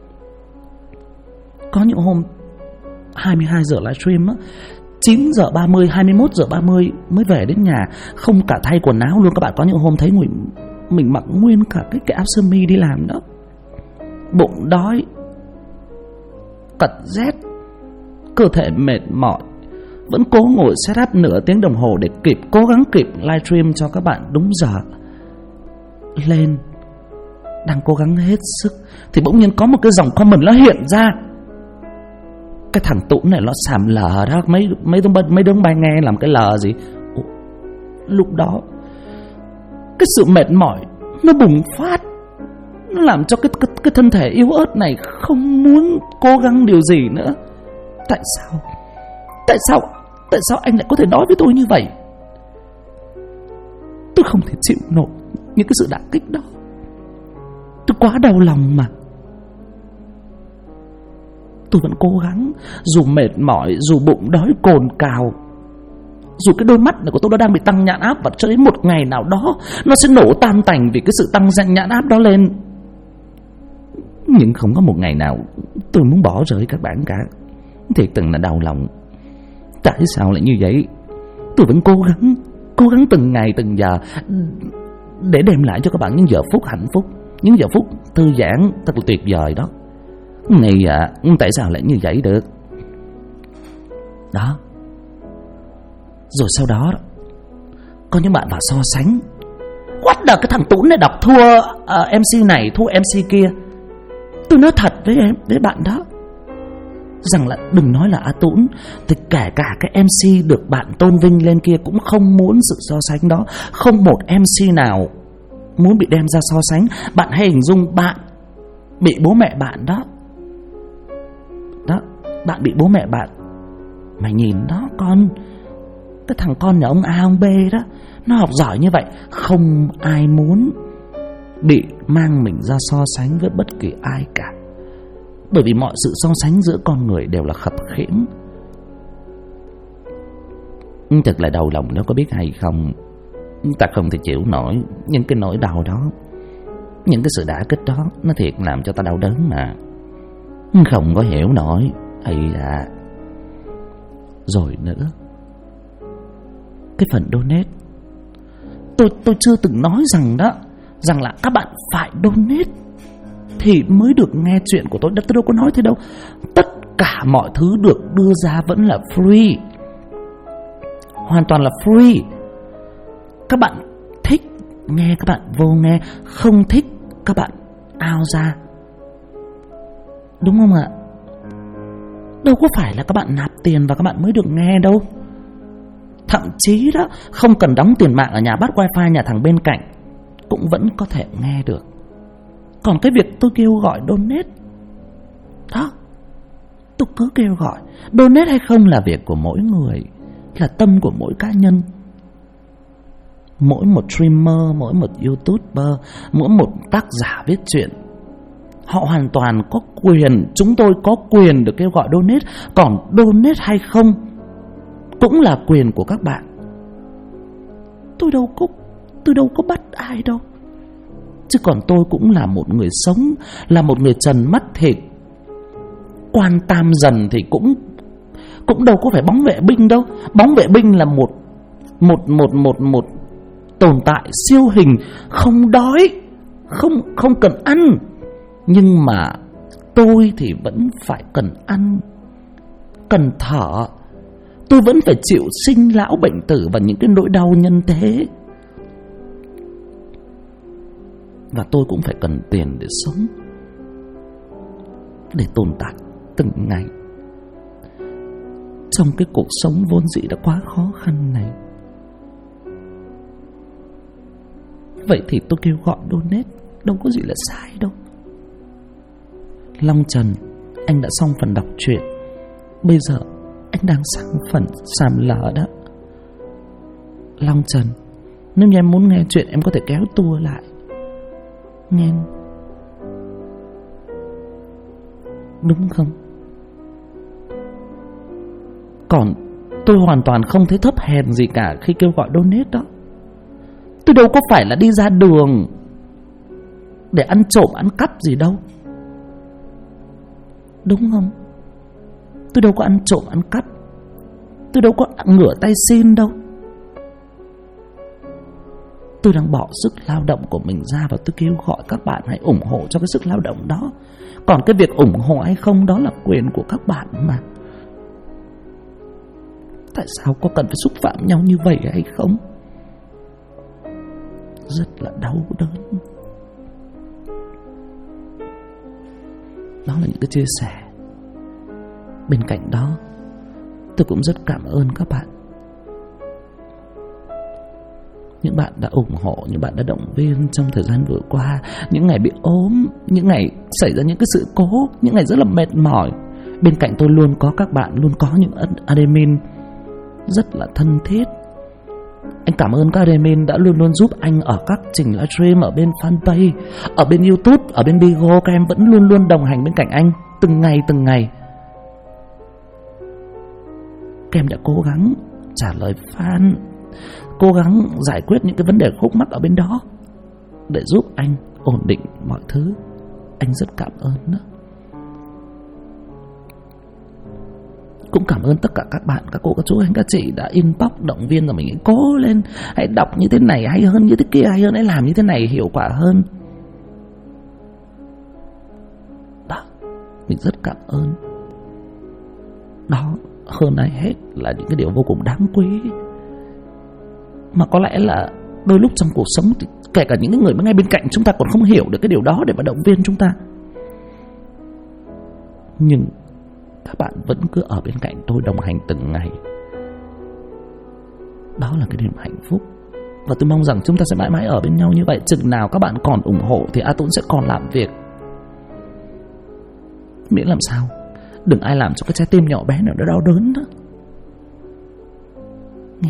S1: Có những hôm 22 giờ livestream á, 9 giờ 30, 21 giờ 30 mới về đến nhà, không cả thay quần áo luôn. Các bạn có những hôm thấy mình mặc nguyên cả cái áo sơ mi đi làm đó. Bụng đói, cật rét, cơ thể mệt mỏi, vẫn cố ngồi setup nửa tiếng đồng hồ để cố gắng kịp livestream cho các bạn đúng giờ. Lên, đang cố gắng hết sức thì bỗng nhiên có một cái dòng comment nó hiện ra. Cái thằng Tũng này nó xàm lờ đó. Mấy đứa bay nghe làm cái lờ gì. Lúc đó cái sự mệt mỏi nó bùng phát, nó làm cho cái thân thể yếu ớt này không muốn cố gắng điều gì nữa. Tại sao anh lại có thể nói với tôi như vậy? Tôi không thể chịu nổi những cái sự đả kích đó. Tôi quá đau lòng mà. Tôi vẫn cố gắng, dù mệt mỏi, dù bụng đói cồn cào, dù cái đôi mắt này của tôi nó đang bị tăng nhãn áp, và cho đến một ngày nào đó nó sẽ nổ tan tành vì cái sự tăng nhãn áp đó lên. Nhưng không có một ngày nào tôi muốn bỏ rơi các bạn cả. Thiệt tình là đau lòng. Tại sao lại như vậy? Tôi vẫn cố gắng từng ngày từng giờ để đem lại cho các bạn những giờ phút hạnh phúc, những giờ phút thư giãn thật là tuyệt vời đó. Ngày tại sao lại như vậy được? Đó. Rồi sau đó có những bạn vào so sánh. What the, cái thằng Tún này đọc thua MC này, thua MC kia. Tôi nói thật với bạn đó rằng là đừng nói là Tún, thì kể cả cái MC được bạn tôn vinh lên kia cũng không muốn sự so sánh đó. Không một MC nào muốn bị đem ra so sánh. Bạn hãy hình dung bạn bị bố mẹ bạn đó. Đó, bạn bị bố mẹ bạn. Mày nhìn đó con, cái thằng con nhà ông A ông B đó, nó học giỏi như vậy. Không ai muốn bị mang mình ra so sánh với bất kỳ ai cả. Bởi vì mọi sự so sánh giữa con người đều là khập khiễng. Thật là đau lòng, nó có biết hay không. Ta không thể chịu nổi những cái nỗi đau đó, những cái sự đả kích đó. Nó thiệt làm cho ta đau đớn mà. Không có hiểu nổi. Ây da. Rồi nữa, cái phần donate, tôi chưa từng nói rằng là các bạn phải donate thì mới được nghe chuyện của tôi. Tôi đâu có nói thế đâu. Tất cả mọi thứ được đưa ra vẫn là free, hoàn toàn là free. Các bạn thích nghe các bạn vô nghe, không thích các bạn out ra, đúng không ạ? Đâu có phải là các bạn nạp tiền và các bạn mới được nghe đâu. Thậm chí đó, không cần đóng tiền mạng ở nhà bắt wifi nhà thằng bên cạnh cũng vẫn có thể nghe được. Còn cái việc tôi kêu gọi donate đó, tôi cứ kêu gọi. Donate hay không là việc của mỗi người, là tâm của mỗi cá nhân. Mỗi một streamer, mỗi một youtuber, mỗi một tác giả viết truyện, họ hoàn toàn có quyền, chúng tôi có quyền được kêu gọi donate. Còn donate hay không cũng là quyền của các bạn. Tôi đâu có bắt ai đâu. Chứ còn tôi cũng là một người sống, là một người trần mắt thịt. Quan tam dần thì cũng đâu có phải bóng vệ binh đâu. Bóng vệ binh là một tồn tại siêu hình, không đói, không cần ăn. Nhưng mà tôi thì vẫn phải cần ăn, cần thở. Tôi vẫn phải chịu sinh lão bệnh tử và những cái nỗi đau nhân thế. Và tôi cũng phải cần tiền để sống, để tồn tại từng ngày trong cái cuộc sống vốn dĩ đã quá khó khăn này. Vậy thì tôi kêu gọi donate, đâu có gì là sai đâu. Long Trần, anh đã xong phần đọc truyện. Bây giờ anh đang sang phần sàm lỡ đó. Long Trần, nếu như em muốn nghe chuyện em có thể kéo tua lại nghe, đúng không? Còn tôi hoàn toàn không thấy thấp hèn gì cả khi kêu gọi donate đó. Tôi đâu có phải là đi ra đường để ăn trộm ăn cắp gì đâu, đúng không? Tôi đâu có ăn trộm ăn cắp, tôi đâu có ngửa tay xin đâu. Tôi đang bỏ sức lao động của mình ra và tôi kêu gọi các bạn hãy ủng hộ cho cái sức lao động đó. Còn cái việc ủng hộ hay không đó là quyền của các bạn mà. Tại sao có cần phải xúc phạm nhau như vậy hay không? Rất là đau đớn. Đó là những cái chia sẻ. Bên cạnh đó, tôi cũng rất cảm ơn các bạn. Những bạn đã ủng hộ, những bạn đã động viên trong thời gian vừa qua. Những ngày bị ốm, những ngày xảy ra những cái sự cố, những ngày rất là mệt mỏi. Bên cạnh tôi luôn có các bạn, luôn có những admin rất là thân thiết. Anh cảm ơn các admin đã luôn luôn giúp anh ở các trình livestream, ở bên fanpage, ở bên YouTube, ở bên Bigo. Các em vẫn luôn luôn đồng hành bên cạnh anh từng ngày từng ngày. Các em đã cố gắng trả lời fan, cố gắng giải quyết những cái vấn đề khúc mắc ở bên đó để giúp anh ổn định mọi thứ. Anh rất cảm ơn đó. Cũng cảm ơn tất cả các bạn, các cô, các chú, anh, các chị đã inbox động viên rồi mình hãy cố lên, hãy đọc như thế này hay hơn, như thế kia hay hơn, hãy làm như thế này hiệu quả hơn. Đó, mình rất cảm ơn. Đó, hơn ai hết là những cái điều vô cùng đáng quý. Mà có lẽ là đôi lúc trong cuộc sống thì kể cả những người ngay bên cạnh chúng ta còn không hiểu được cái điều đó để mà động viên chúng ta. Nhưng các bạn vẫn cứ ở bên cạnh tôi đồng hành từng ngày. Đó là cái niềm hạnh phúc. Và tôi mong rằng chúng ta sẽ mãi mãi ở bên nhau như vậy. Chừng nào các bạn còn ủng hộ thì A Tũng sẽ còn làm việc. Miễn làm sao đừng ai làm cho cái trái tim nhỏ bé nào đó đau đớn đó. Nghe.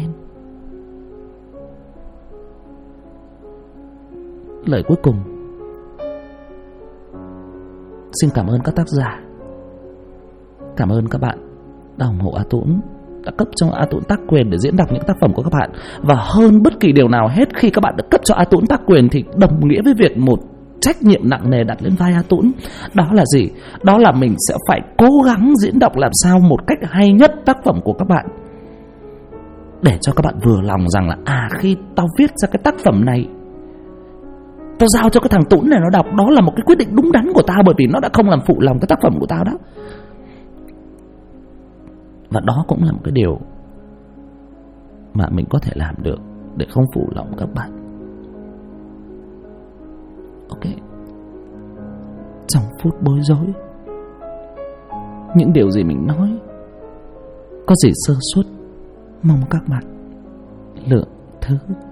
S1: Lời cuối cùng, xin cảm ơn các tác giả. Cảm ơn các bạn đã ủng hộ A Tũng, đã cấp cho A Tũng tác quyền để diễn đọc những tác phẩm của các bạn. Và hơn bất kỳ điều nào hết, khi các bạn đã cấp cho A Tũng tác quyền thì đồng nghĩa với việc một trách nhiệm nặng nề đặt lên vai A Tũng. Đó là gì? Đó là mình sẽ phải cố gắng diễn đọc làm sao một cách hay nhất tác phẩm của các bạn, để cho các bạn vừa lòng rằng là khi tao viết ra cái tác phẩm này, tao giao cho cái thằng Tũng này nó đọc, đó là một cái quyết định đúng đắn của tao, bởi vì nó đã không làm phụ lòng cái tác phẩm của tao đó. Và đó cũng là một cái điều mà mình có thể làm được để không phụ lòng các bạn. Ok. Trong phút bối rối, những điều gì mình nói có gì sơ suất, mong các bạn lượng thứ.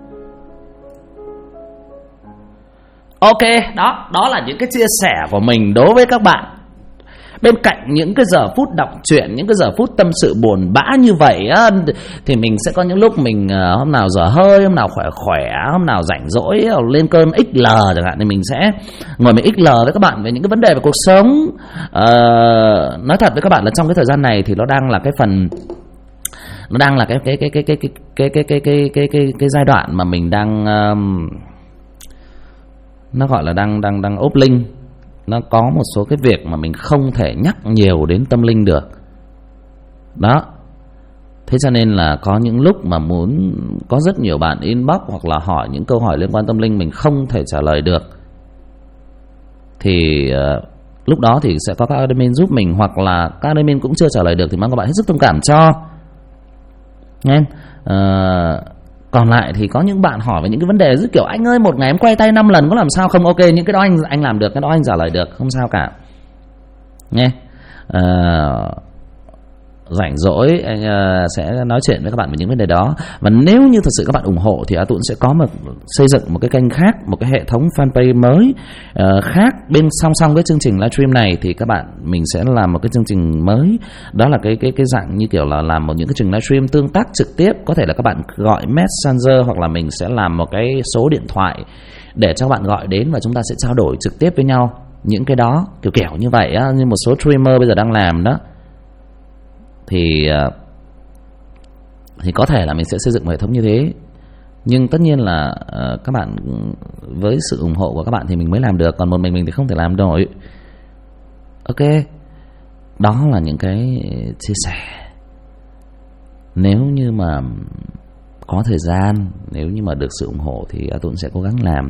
S1: Ok, đó là những cái chia sẻ của mình đối với các bạn. Bên cạnh những cái giờ phút đọc truyện, những cái giờ phút tâm sự buồn bã như vậy á, thì mình sẽ có những lúc mình hôm nào dở hơi, hôm nào khỏe, hôm nào rảnh rỗi lên cơn XL chẳng hạn, thì mình sẽ ngồi mình XL với các bạn về những cái vấn đề về cuộc sống. Nói thật với các bạn là trong cái thời gian này thì nó đang là cái phần, nó đang là cái giai đoạn mà mình đang nó gọi là đang ốp linh. Nó có một số cái việc mà mình không thể nhắc nhiều đến tâm linh được. Đó. Thế cho nên là có những lúc mà có rất nhiều bạn inbox hoặc là hỏi những câu hỏi liên quan tâm linh mình không thể trả lời được, thì lúc đó thì sẽ có các admin giúp mình, hoặc là các admin cũng chưa trả lời được thì mong các bạn hết sức thông cảm cho. Nghe. Còn lại thì có những bạn hỏi về những cái vấn đề rất kiểu anh ơi một ngày em quay tay 5 lần có làm sao không? Ok, những cái đó anh làm được, cái đó anh trả lời được, không sao cả. Nghe. Rảnh rỗi anh sẽ nói chuyện với các bạn về những vấn đề đó. Và nếu như thật sự các bạn ủng hộ thì A Tũng sẽ có xây dựng một cái kênh khác, một cái hệ thống fanpage mới khác bên song song cái chương trình livestream này. Thì các bạn, mình sẽ làm một cái chương trình mới, đó là cái dạng như kiểu là làm những cái chương trình livestream tương tác trực tiếp. Có thể là các bạn gọi Messenger, hoặc là mình sẽ làm một cái số điện thoại để cho các bạn gọi đến và chúng ta sẽ trao đổi trực tiếp với nhau. Những cái đó kiểu như vậy á, như một số streamer bây giờ đang làm đó. Thì có thể là mình sẽ xây dựng một hệ thống như thế. Nhưng tất nhiên là các bạn, với sự ủng hộ của các bạn thì mình mới làm được, còn một mình thì không thể làm nổi. Ok. Đó là những cái chia sẻ. Nếu như mà có thời gian, nếu như mà được sự ủng hộ thì A Tũng sẽ cố gắng làm.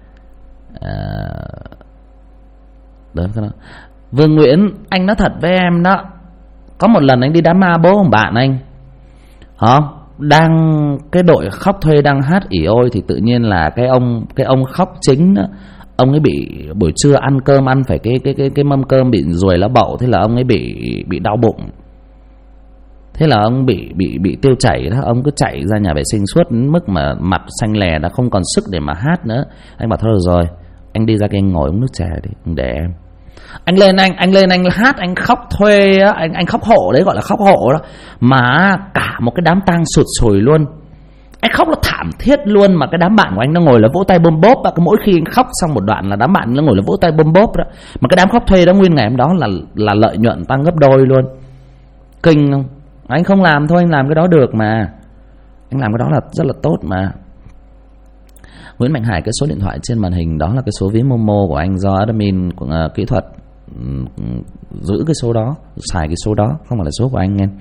S1: Đó. Vương Nguyễn, anh nói thật với em đó, có một lần anh đi đám ma bố ông bạn anh hả, đang cái đội khóc thuê đang hát ỉ ôi, thì tự nhiên là cái ông khóc chính đó, ông ấy bị buổi trưa ăn cơm ăn phải cái mâm cơm bị ruồi lá bậu, thế là ông ấy bị đau bụng, thế là ông bị tiêu chảy đó, ông cứ chạy ra nhà vệ sinh suốt đến mức mà mặt xanh lè, đã không còn sức để mà hát nữa. Anh bảo thôi được rồi, anh đi ra kia anh ngồi uống nước trà đi, để em. Anh lên anh hát, anh khóc thuê á, anh khóc hộ đấy, gọi là khóc hộ đó, mà cả một cái đám tang sụt sùi luôn. Anh khóc là thảm thiết luôn, mà cái đám bạn của anh nó ngồi là vỗ tay bôm bốp. Cứ mỗi khi anh khóc xong một đoạn là đám bạn nó ngồi là vỗ tay bôm bốp đó. Mà cái đám khóc thuê đó nguyên ngày hôm đó là lợi nhuận tăng gấp đôi luôn. Kinh không? Anh không làm thôi, anh làm cái đó được mà. Anh làm cái đó là rất là tốt mà. Nguyễn Mạnh Hải, cái số điện thoại trên màn hình đó là cái số ví Momo của anh, do admin kỹ thuật giữ cái số đó, xài cái số đó, không phải là số của anh nghe.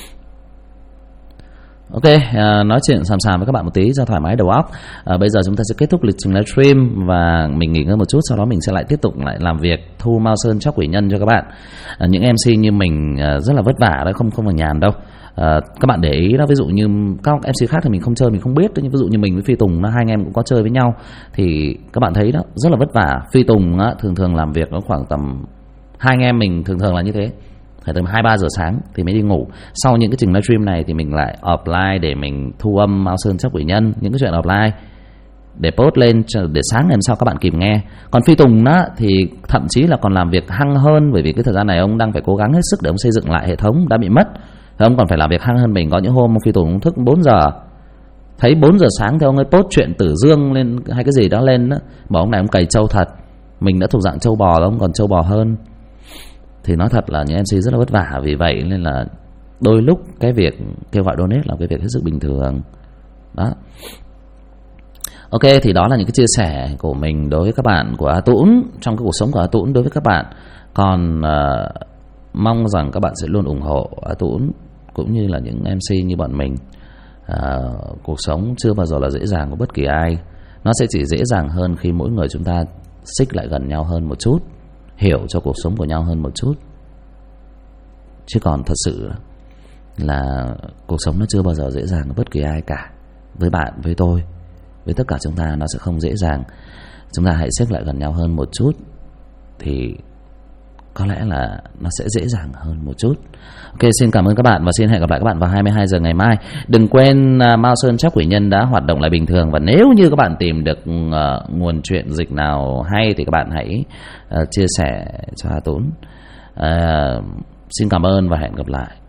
S1: Ok, nói chuyện sàm sàm với các bạn một tí cho thoải mái đầu óc. Bây giờ chúng ta sẽ kết thúc lịch trình livestream và mình nghỉ ngơi một chút, sau đó mình sẽ lại tiếp tục lại làm việc thu Mao Sơn Chóc Quỷ Nhân cho các bạn. Những MC như mình rất là vất vả đấy, không phải nhàn đâu. Các bạn để ý đó, ví dụ như các MC khác thì mình không chơi, mình không biết, nhưng ví dụ như mình với Phi Tùng, hai anh em cũng có chơi với nhau, thì các bạn thấy đó, rất là vất vả. Phi Tùng thường làm việc nó khoảng tầm, hai anh em mình thường là như thế, phải tầm 2-3 giờ sáng thì mới đi ngủ. Sau những cái trình livestream này thì mình lại offline để mình thu âm Mao Sơn Chóc Quỷ Nhân, những cái chuyện offline để post lên để sáng ngày hôm sau các bạn kịp nghe. Còn Phi Tùng đó thì thậm chí là còn làm việc hăng hơn, bởi vì cái thời gian này ông đang phải cố gắng hết sức để ông xây dựng lại hệ thống đã bị mất, thì ông còn phải làm việc hăng hơn mình. Có những hôm ông Phi Tùng thức 4 giờ, thấy 4 giờ sáng thì ông ấy post chuyện Tử Dương lên hay cái gì đó lên đó, bảo ông này ông cày trâu thật. Mình đã thuộc dạng trâu bò, ông còn trâu bò hơn. Thì nói thật là những MC rất là vất vả, vì vậy nên là đôi lúc cái việc kêu gọi donate là cái việc hết sức bình thường đó. Ok, thì đó là những cái chia sẻ của mình đối với các bạn của A Tũng, trong cái cuộc sống của A Tũng đối với các bạn. Còn mong rằng các bạn sẽ luôn ủng hộ A Tũng cũng như là những MC như bọn mình. Cuộc sống chưa bao giờ là dễ dàng của bất kỳ ai. Nó sẽ chỉ dễ dàng hơn khi mỗi người chúng ta xích lại gần nhau hơn một chút, hiểu cho cuộc sống của nhau hơn một chút. Chứ còn thật sự là cuộc sống nó chưa bao giờ dễ dàng với bất kỳ ai cả. Với bạn, với tôi, với tất cả chúng ta nó sẽ không dễ dàng. Chúng ta hãy xích lại gần nhau hơn một chút thì có lẽ là nó sẽ dễ dàng hơn một chút. Ok, xin cảm ơn các bạn và xin hẹn gặp lại các bạn vào 22 giờ ngày mai. Đừng quên Mao Sơn Chóc Quỷ Nhân đã hoạt động lại bình thường, và nếu như các bạn tìm được nguồn truyện dịch nào hay thì các bạn hãy chia sẻ cho A Tũng. Xin cảm ơn và hẹn gặp lại.